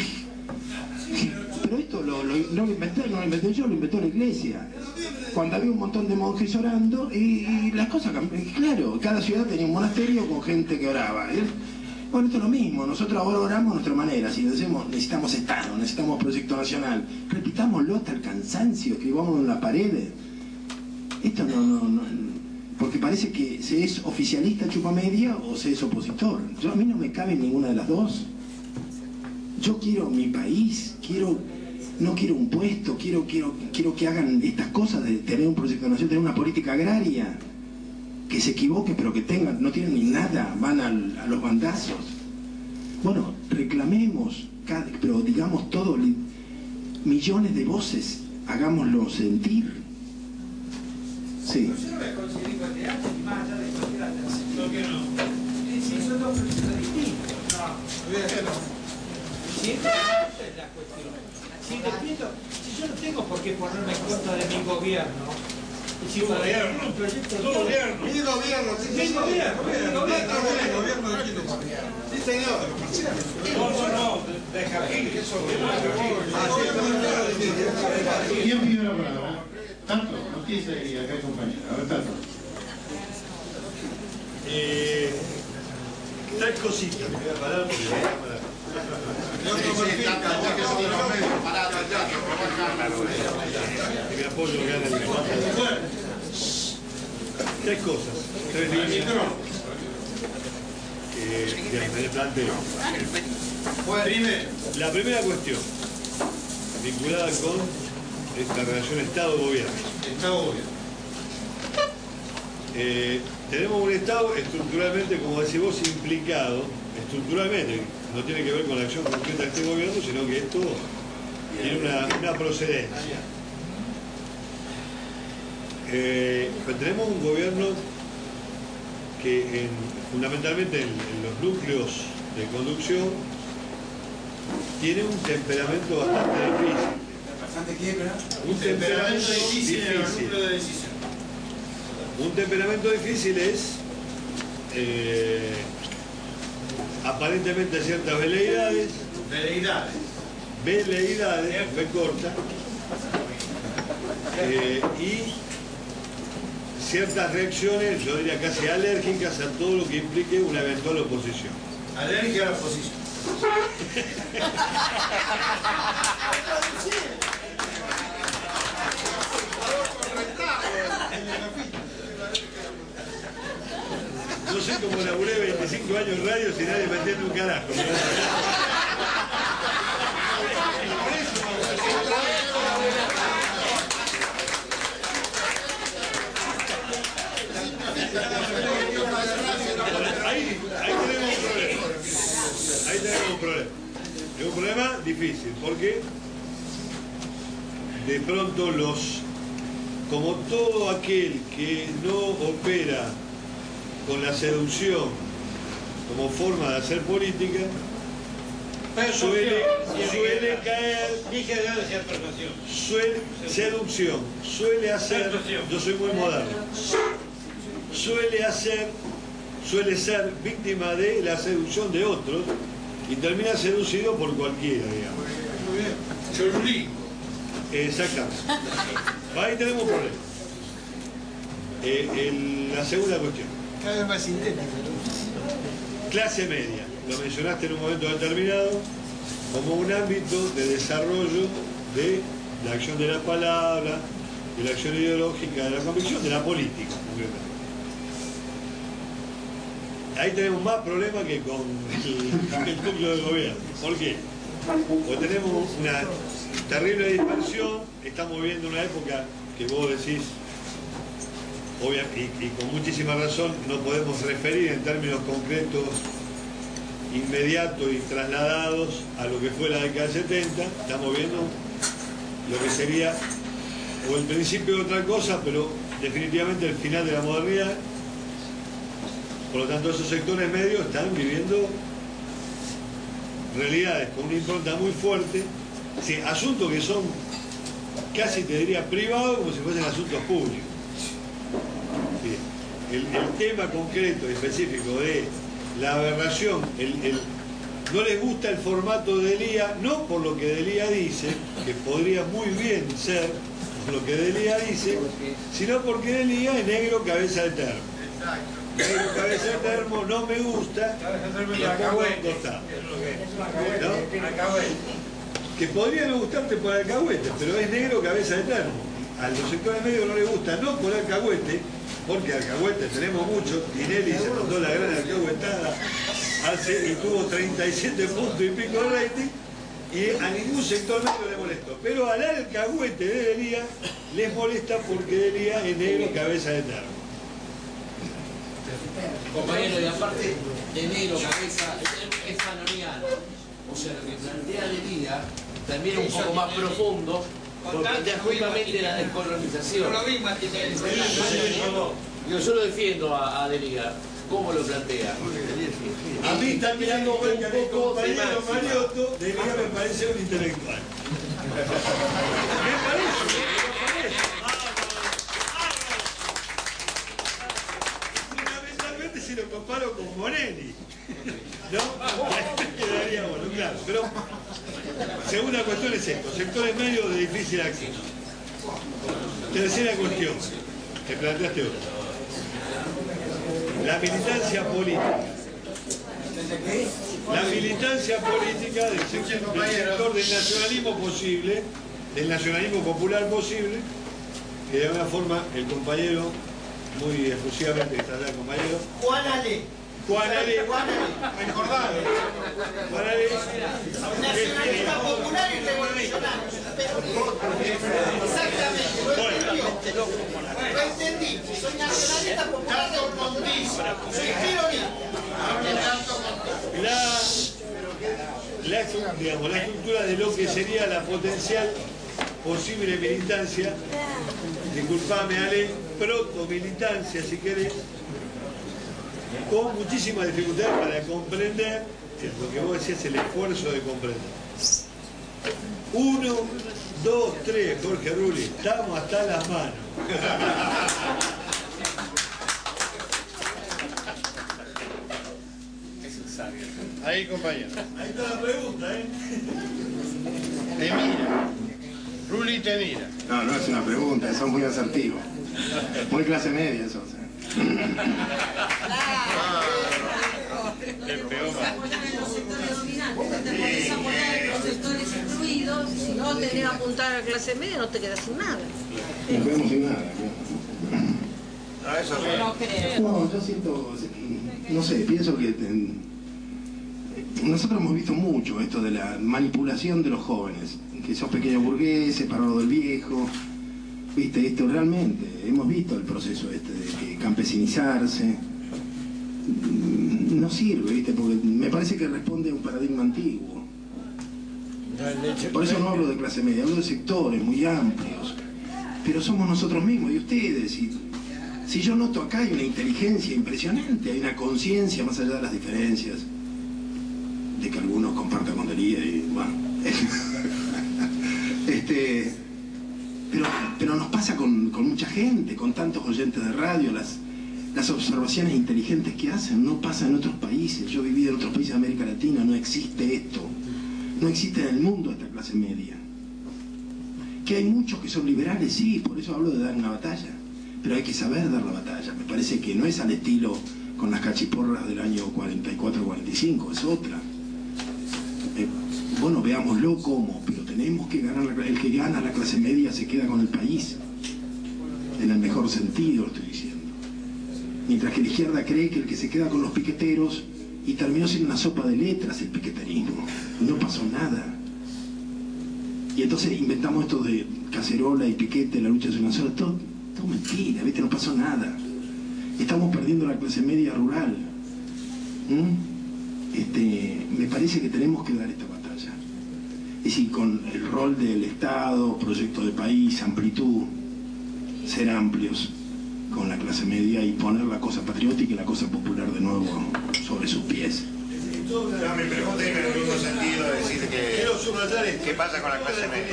Pero esto lo, lo, no lo inventé, no lo inventé yo, lo inventó la iglesia. Cuando había un montón de monjes orando y, y las cosas cambiaron. Claro, cada ciudad tenía un monasterio con gente que oraba. ¿eh? Bueno, esto es lo mismo, nosotros ahora oramos a nuestra manera, si decimos necesitamos Estado, necesitamos proyecto nacional, repitámoslo hasta el cansancio, escribamos en la pared. Esto no, no, no, porque parece que se es oficialista chupa media o se es opositor. Yo, a mí no me cabe ninguna de las dos. Yo quiero mi país, quiero, no quiero un puesto, quiero, quiero, quiero que hagan estas cosas de tener un proyecto nacional, tener una política agraria. Que se equivoque, pero que tengan, no tienen ni nada, van al, a los bandazos. Bueno, reclamemos, cada, pero digamos todo, millones de voces, hagámoslo sentir. Sí. Yo no voy a conseguir igual de antes, ni más allá de cualquier alternativa. ¿Por qué no? Si son dos procesos distintos. No, no. Si esa es la cuestión. Si, defiendo, si yo no tengo por qué ponerme en contra de mi gobierno, y si para gobierno, un proyecto de gobierno, mi gobierno, sí, mi gobierno, mi gobierno, gobierno de Chile. Sí, señor. No, no, no, de Jaquín, que eso ¿Quién pidió la palabra? Tanto, no quise ir acá, compañero. A ver, tanto. Eh, tres cositas, me voy a parar porque voy a parar. Mi apoyo gana el tres cosas, tres líneas que me planteo. La primera cuestión, vinculada con esta relación Estado-Gobierno. Estado-Gobierno. Eh, tenemos un Estado estructuralmente, como decís vos, implicado, estructuralmente, no tiene que ver con la acción concreta de este gobierno, sino que esto tiene una, una procedencia. Eh, pero tenemos un gobierno que en, fundamentalmente en, en los núcleos de conducción tiene un temperamento bastante difícil. ¿Bastante qué, pero? Un temperamento difícil en el núcleo de decisión. Un temperamento difícil es eh, aparentemente ciertas veleidades, Veleidades. veleidades, me corta, eh, y ciertas reacciones, yo diría casi alérgicas a todo lo que implique una eventual oposición. Alérgica a la oposición. No sé cómo laburé veinticinco años en radio sin nadie me entiende un carajo. Ahí, ahí tenemos un problema. Ahí difícil, porque de pronto los, como todo aquel que no opera con la seducción como forma de hacer política, suele, suele caer, suele, seducción, suele hacer, yo soy muy moderno, suele hacer, suele ser víctima de la seducción de otros y termina seducido por cualquiera, digamos. Muy bien. Exactamente. Ahí tenemos un problema. Eh, el, la segunda cuestión. Cada vez más intensa. Clase media. Lo mencionaste en un momento determinado como un ámbito de desarrollo de la acción de la palabra, de la acción ideológica, de la convicción, de la política. Ahí tenemos más problemas que con el, el núcleo del gobierno. ¿Por qué? Porque tenemos una terrible dispersión, estamos viviendo una época que vos decís, obvia, y, y con muchísima razón, no podemos referir en términos concretos, inmediatos y trasladados a lo que fue la década del setenta, estamos viendo lo que sería o el principio de otra cosa, pero definitivamente el final de la modernidad. Por lo tanto, esos sectores medios están viviendo realidades con una impronta muy fuerte, sí, asuntos que son casi, te diría, privados, como si fuesen asuntos públicos. Sí. El, el tema concreto y específico de la aberración, el, el, no les gusta el formato de Delía, no por lo que Delía dice, que podría muy bien ser lo que Delía dice, sino porque Delía es negro cabeza de termo. Negro cabeza de termo no me gusta, lo pongo al costado. ¿No? Que podría no gustarte por alcahuete, pero es negro cabeza de termo. A los sectores medios no les gusta, no por alcahuete, porque alcahuete tenemos muchos. Tinelli se mandó la gran alcahuetada hace, y tuvo treinta y siete puntos y pico de rating, y a ningún sector medio le molestó. Pero al alcahuete de Delía les molesta porque Delía es negro cabeza de termo. Compañero, y aparte de negro cabeza, es fanoniano. O sea, lo que plantea Delía también es un poco más profundo, porque plantea justamente la descolonización. Yo, yo lo defiendo a, a Delía. ¿Cómo lo plantea? A mí está mirando un compañero Mariotto, Delía me parece un intelectual. Me parece, me parece. Fundamentalmente si lo comparo con Morelli, ¿no? Quedaría bueno, claro. Pero segunda cuestión es esto, sectores medios de difícil acceso. Tercera cuestión, que planteaste hoy. La militancia política. La militancia política del sector, del sector del nacionalismo posible, del nacionalismo popular posible, que de alguna forma el compañero, muy exclusivamente está acá, compañero. Juan Ale. Juan Ale. Juan Ale. Recordalo. Juan Ale. Nacionalista popular y revolucionario. Exactamente, lo entendió. Lo entendí. Soy nacionalista popular revolucionario. Soy peronista. La, la, digamos, la estructura de lo que sería la potencial posible militancia, disculpame Ale, proto-militancia si querés, con muchísimas dificultades para comprender lo que vos decías, el esfuerzo de comprender. Uno, dos, tres, Jorge Rulli, estamos hasta las manos. Ahí, compañero. Ahí está la pregunta, ¿eh? Te mira. Rulli te mira. No, no es una pregunta, son muy asertivos. Muy clase media eso. O sea. Qué peor. Los sectores dominantes, no te podés apoyar en los sectores excluidos, si no tenés que apuntar a la clase media no te quedas sin nada. Nos quedamos sin nada. Ah, eso no. No, yo siento, no sé, pienso que en, nosotros hemos visto mucho esto de la manipulación de los jóvenes, que sos pequeños burgueses, parado del viejo, viste, esto realmente, hemos visto el proceso este de que campesinizarse, no sirve, viste, porque me parece que responde a un paradigma antiguo. Por eso no hablo de clase media, hablo de sectores muy amplios. Pero somos nosotros mismos y ustedes. Y si yo noto acá hay una inteligencia impresionante, hay una conciencia más allá de las diferencias, de que algunos compartan con Delía y bueno. este, pero, pero nos pasa con, con mucha gente, con tantos oyentes de radio, las, las observaciones inteligentes que hacen, no pasa en otros países. Yo he vivido en otros países de América Latina, no existe esto. No existe en el mundo esta clase media. Que hay muchos que son liberales, sí, por eso hablo de dar una batalla. Pero hay que saber dar la batalla. Me parece que no es al estilo con las cachiporras del año cuarenta y cuatro cuarenta y cinco, es otra. Eh, bueno, veámoslo cómo, pero tenemos que ganar. La, el que gana la clase media se queda con el país. En el mejor sentido, estoy diciendo. Mientras que la izquierda cree que el que se queda con los piqueteros, y terminó siendo una sopa de letras el piqueterismo. No pasó nada. Y entonces inventamos esto de cacerola y piquete, la lucha es una sola. Todo, todo mentira, ¿viste? No pasó nada. Estamos perdiendo la clase media rural. ¿Mm? Este, me parece que tenemos que dar esta batalla. Es decir, con el rol del Estado, proyecto de país, amplitud, ser amplios con la clase media y poner la cosa patriótica y la cosa popular de nuevo sobre sus pies. No, mi pregunta es en el mismo sentido de decir que ¿qué pasa con la clase media?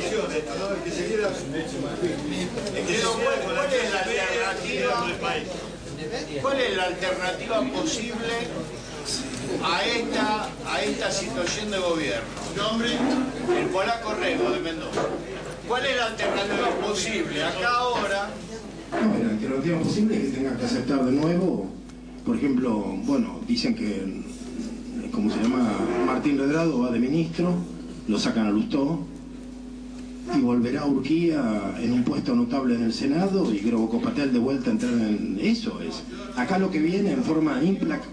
¿Cuál es la alternativa? ¿Cuál es la alternativa posible a esta, a esta situación de gobierno? Nombre, el polaco Rego de Mendoza. ¿Cuál es la alternativa posible acá ahora? No, la alternativa posible es que tengan que aceptar de nuevo, por ejemplo, bueno, dicen que, ¿cómo se llama? Martín Redrado va de ministro, lo sacan a Lustó, y volverá a Urquía en un puesto notable en el Senado, y Grobo Copatel de vuelta a entrar en... Eso es. Acá lo que viene en forma implacable.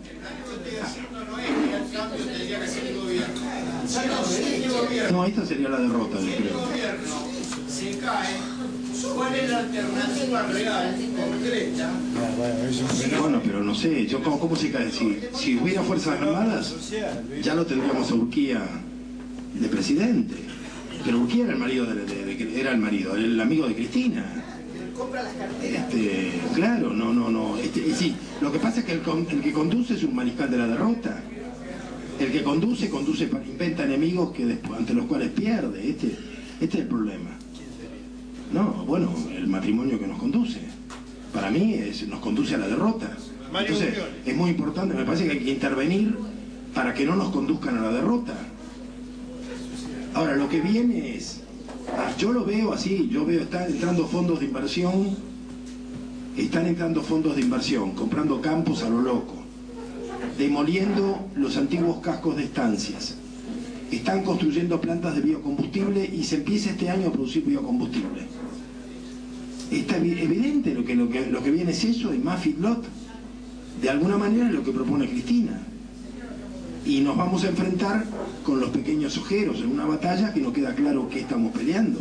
No, esta sería la derrota, yo creo. Se cae. ¿Cuál es la alternativa real, concreta? Bueno, pero no sé, yo ¿cómo, cómo se cae? Si, si hubiera Fuerzas Armadas, ya lo tendríamos a Urquía de presidente. Pero Urquía era el marido, de, de, de, era el marido, el amigo de Cristina. Compra las carteras. Este, claro, no, no, no. Este, sí, lo que pasa es que el, el que conduce es un mariscal de la derrota. El que conduce, conduce para inventa enemigos que después, ante los cuales pierde. Este, este es el problema. No, bueno, el matrimonio que nos conduce. Para mí es, nos conduce a la derrota. Entonces, es muy importante, me parece que hay que intervenir para que no nos conduzcan a la derrota. Ahora, lo que viene es, ah, yo lo veo así, yo veo, están entrando fondos de inversión, están entrando fondos de inversión, comprando campos a lo loco, demoliendo los antiguos cascos de estancias, están construyendo plantas de biocombustible y se empieza este año a producir biocombustible. Está evidente lo que, lo que, lo que viene es eso y más feedlot. De alguna manera es lo que propone Cristina. Y nos vamos a enfrentar con los pequeños ojeros en una batalla que no queda claro qué estamos peleando.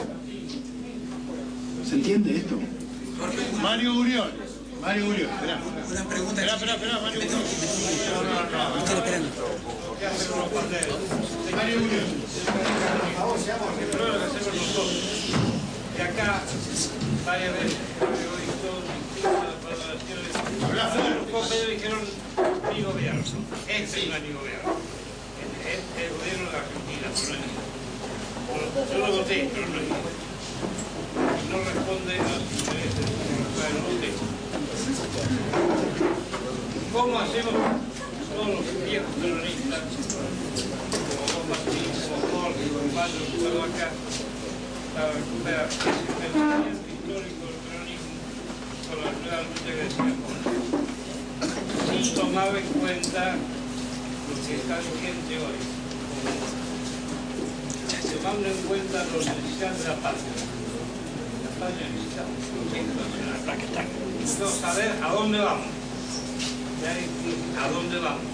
¿Se entiende esto? Mario Uriol. Mario Uriol, esperá. Una pregunta. Esperá, esperá, esperá, Mario Uriol. Estoy esperando. Mario Uriol. Y acá, varias veces, yo he visto distintas valoraciones. Los medios dijeron mi gobierno, este no es mi gobierno. Es el gobierno de Argentina, pero no es mío. Yo lo voté, pero no es mío. No responde a los intereses de los voté. ¿Cómo hacemos todos los viejos peronistas, como vos Martín, como Jorge, como Pablo, que estaba acá, para recuperar ese pensamiento histórico del peronismo con la nueva lucha que decíamos, sin tomar en cuenta lo que está vigente hoy, tomando en cuenta los necesidades de la patria. La patria necesita un proyecto nacional para que está. Entonces, saber a dónde vamos. ¿A dónde vamos?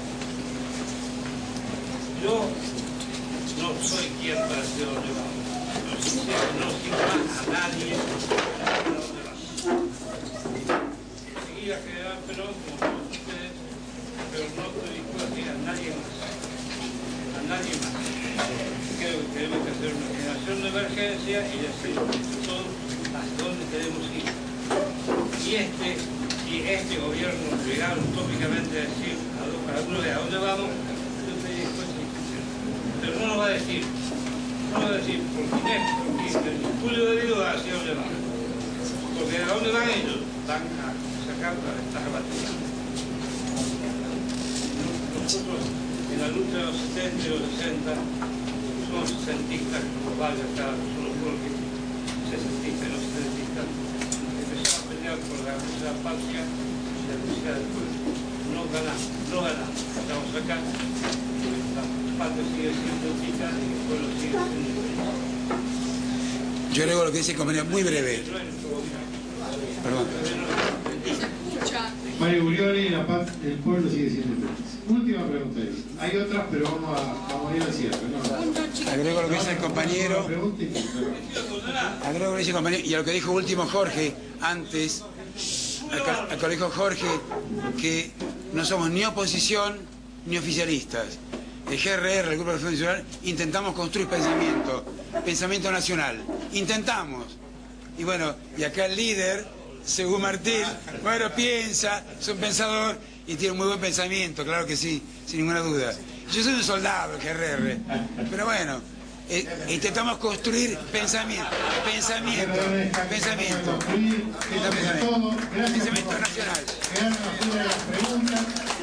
Yo no soy quien para decir dónde vamos. No sigo más a nadie a dónde vamos. Seguir a General Perón como todos ustedes, pero no estoy dispuesto a ir a nadie más. A nadie más. Que dijeron que tenemos que hacer una generación de emergencia y decir todos hasta dónde queremos ir. Y este, y este gobierno llegar utópicamente a decir a uno de a dónde vamos, yo estoy dispuesto a discutir. Pero no nos va a decir, no nos va a decir por Ginés, por Julio de Vido hacia dónde van. Porque a dónde van ellos, van a sacar estas baterías. Nosotros en la lucha de los setenta y los sesenta somos sesentistas, como vaya acá, somos porque sesentistas y no sesentistas, empezamos a pelear por la lucha de la patria y la lucha del pueblo. No ganamos, no ganamos. Estamos acá, la patria sigue siendo chica y el pueblo sigue siendo chica. Yo agrego lo que dice el compañero, muy breve. Perdón. Mario Gurioli, la paz del pueblo sigue siendo feliz. Última pregunta. Hay otras, pero vamos a, vamos a ir al cierre. ¿No? Agrego lo que dice el compañero. Agrego lo que dice el compañero. Y a lo que dijo último Jorge, antes, a lo que dijo Jorge, que no somos ni oposición ni oficialistas. El G R R, el Grupo de Defensa Nacional, intentamos construir pensamiento, pensamiento nacional. Intentamos. Y bueno, y acá el líder, según Martín, bueno, piensa, es un pensador y tiene un muy buen pensamiento, claro que sí, sin ninguna duda. Yo soy un soldado, el G R R, pero bueno, eh, intentamos construir pensamiento, pensamiento, pensamiento, pensamiento, pensamiento nacional.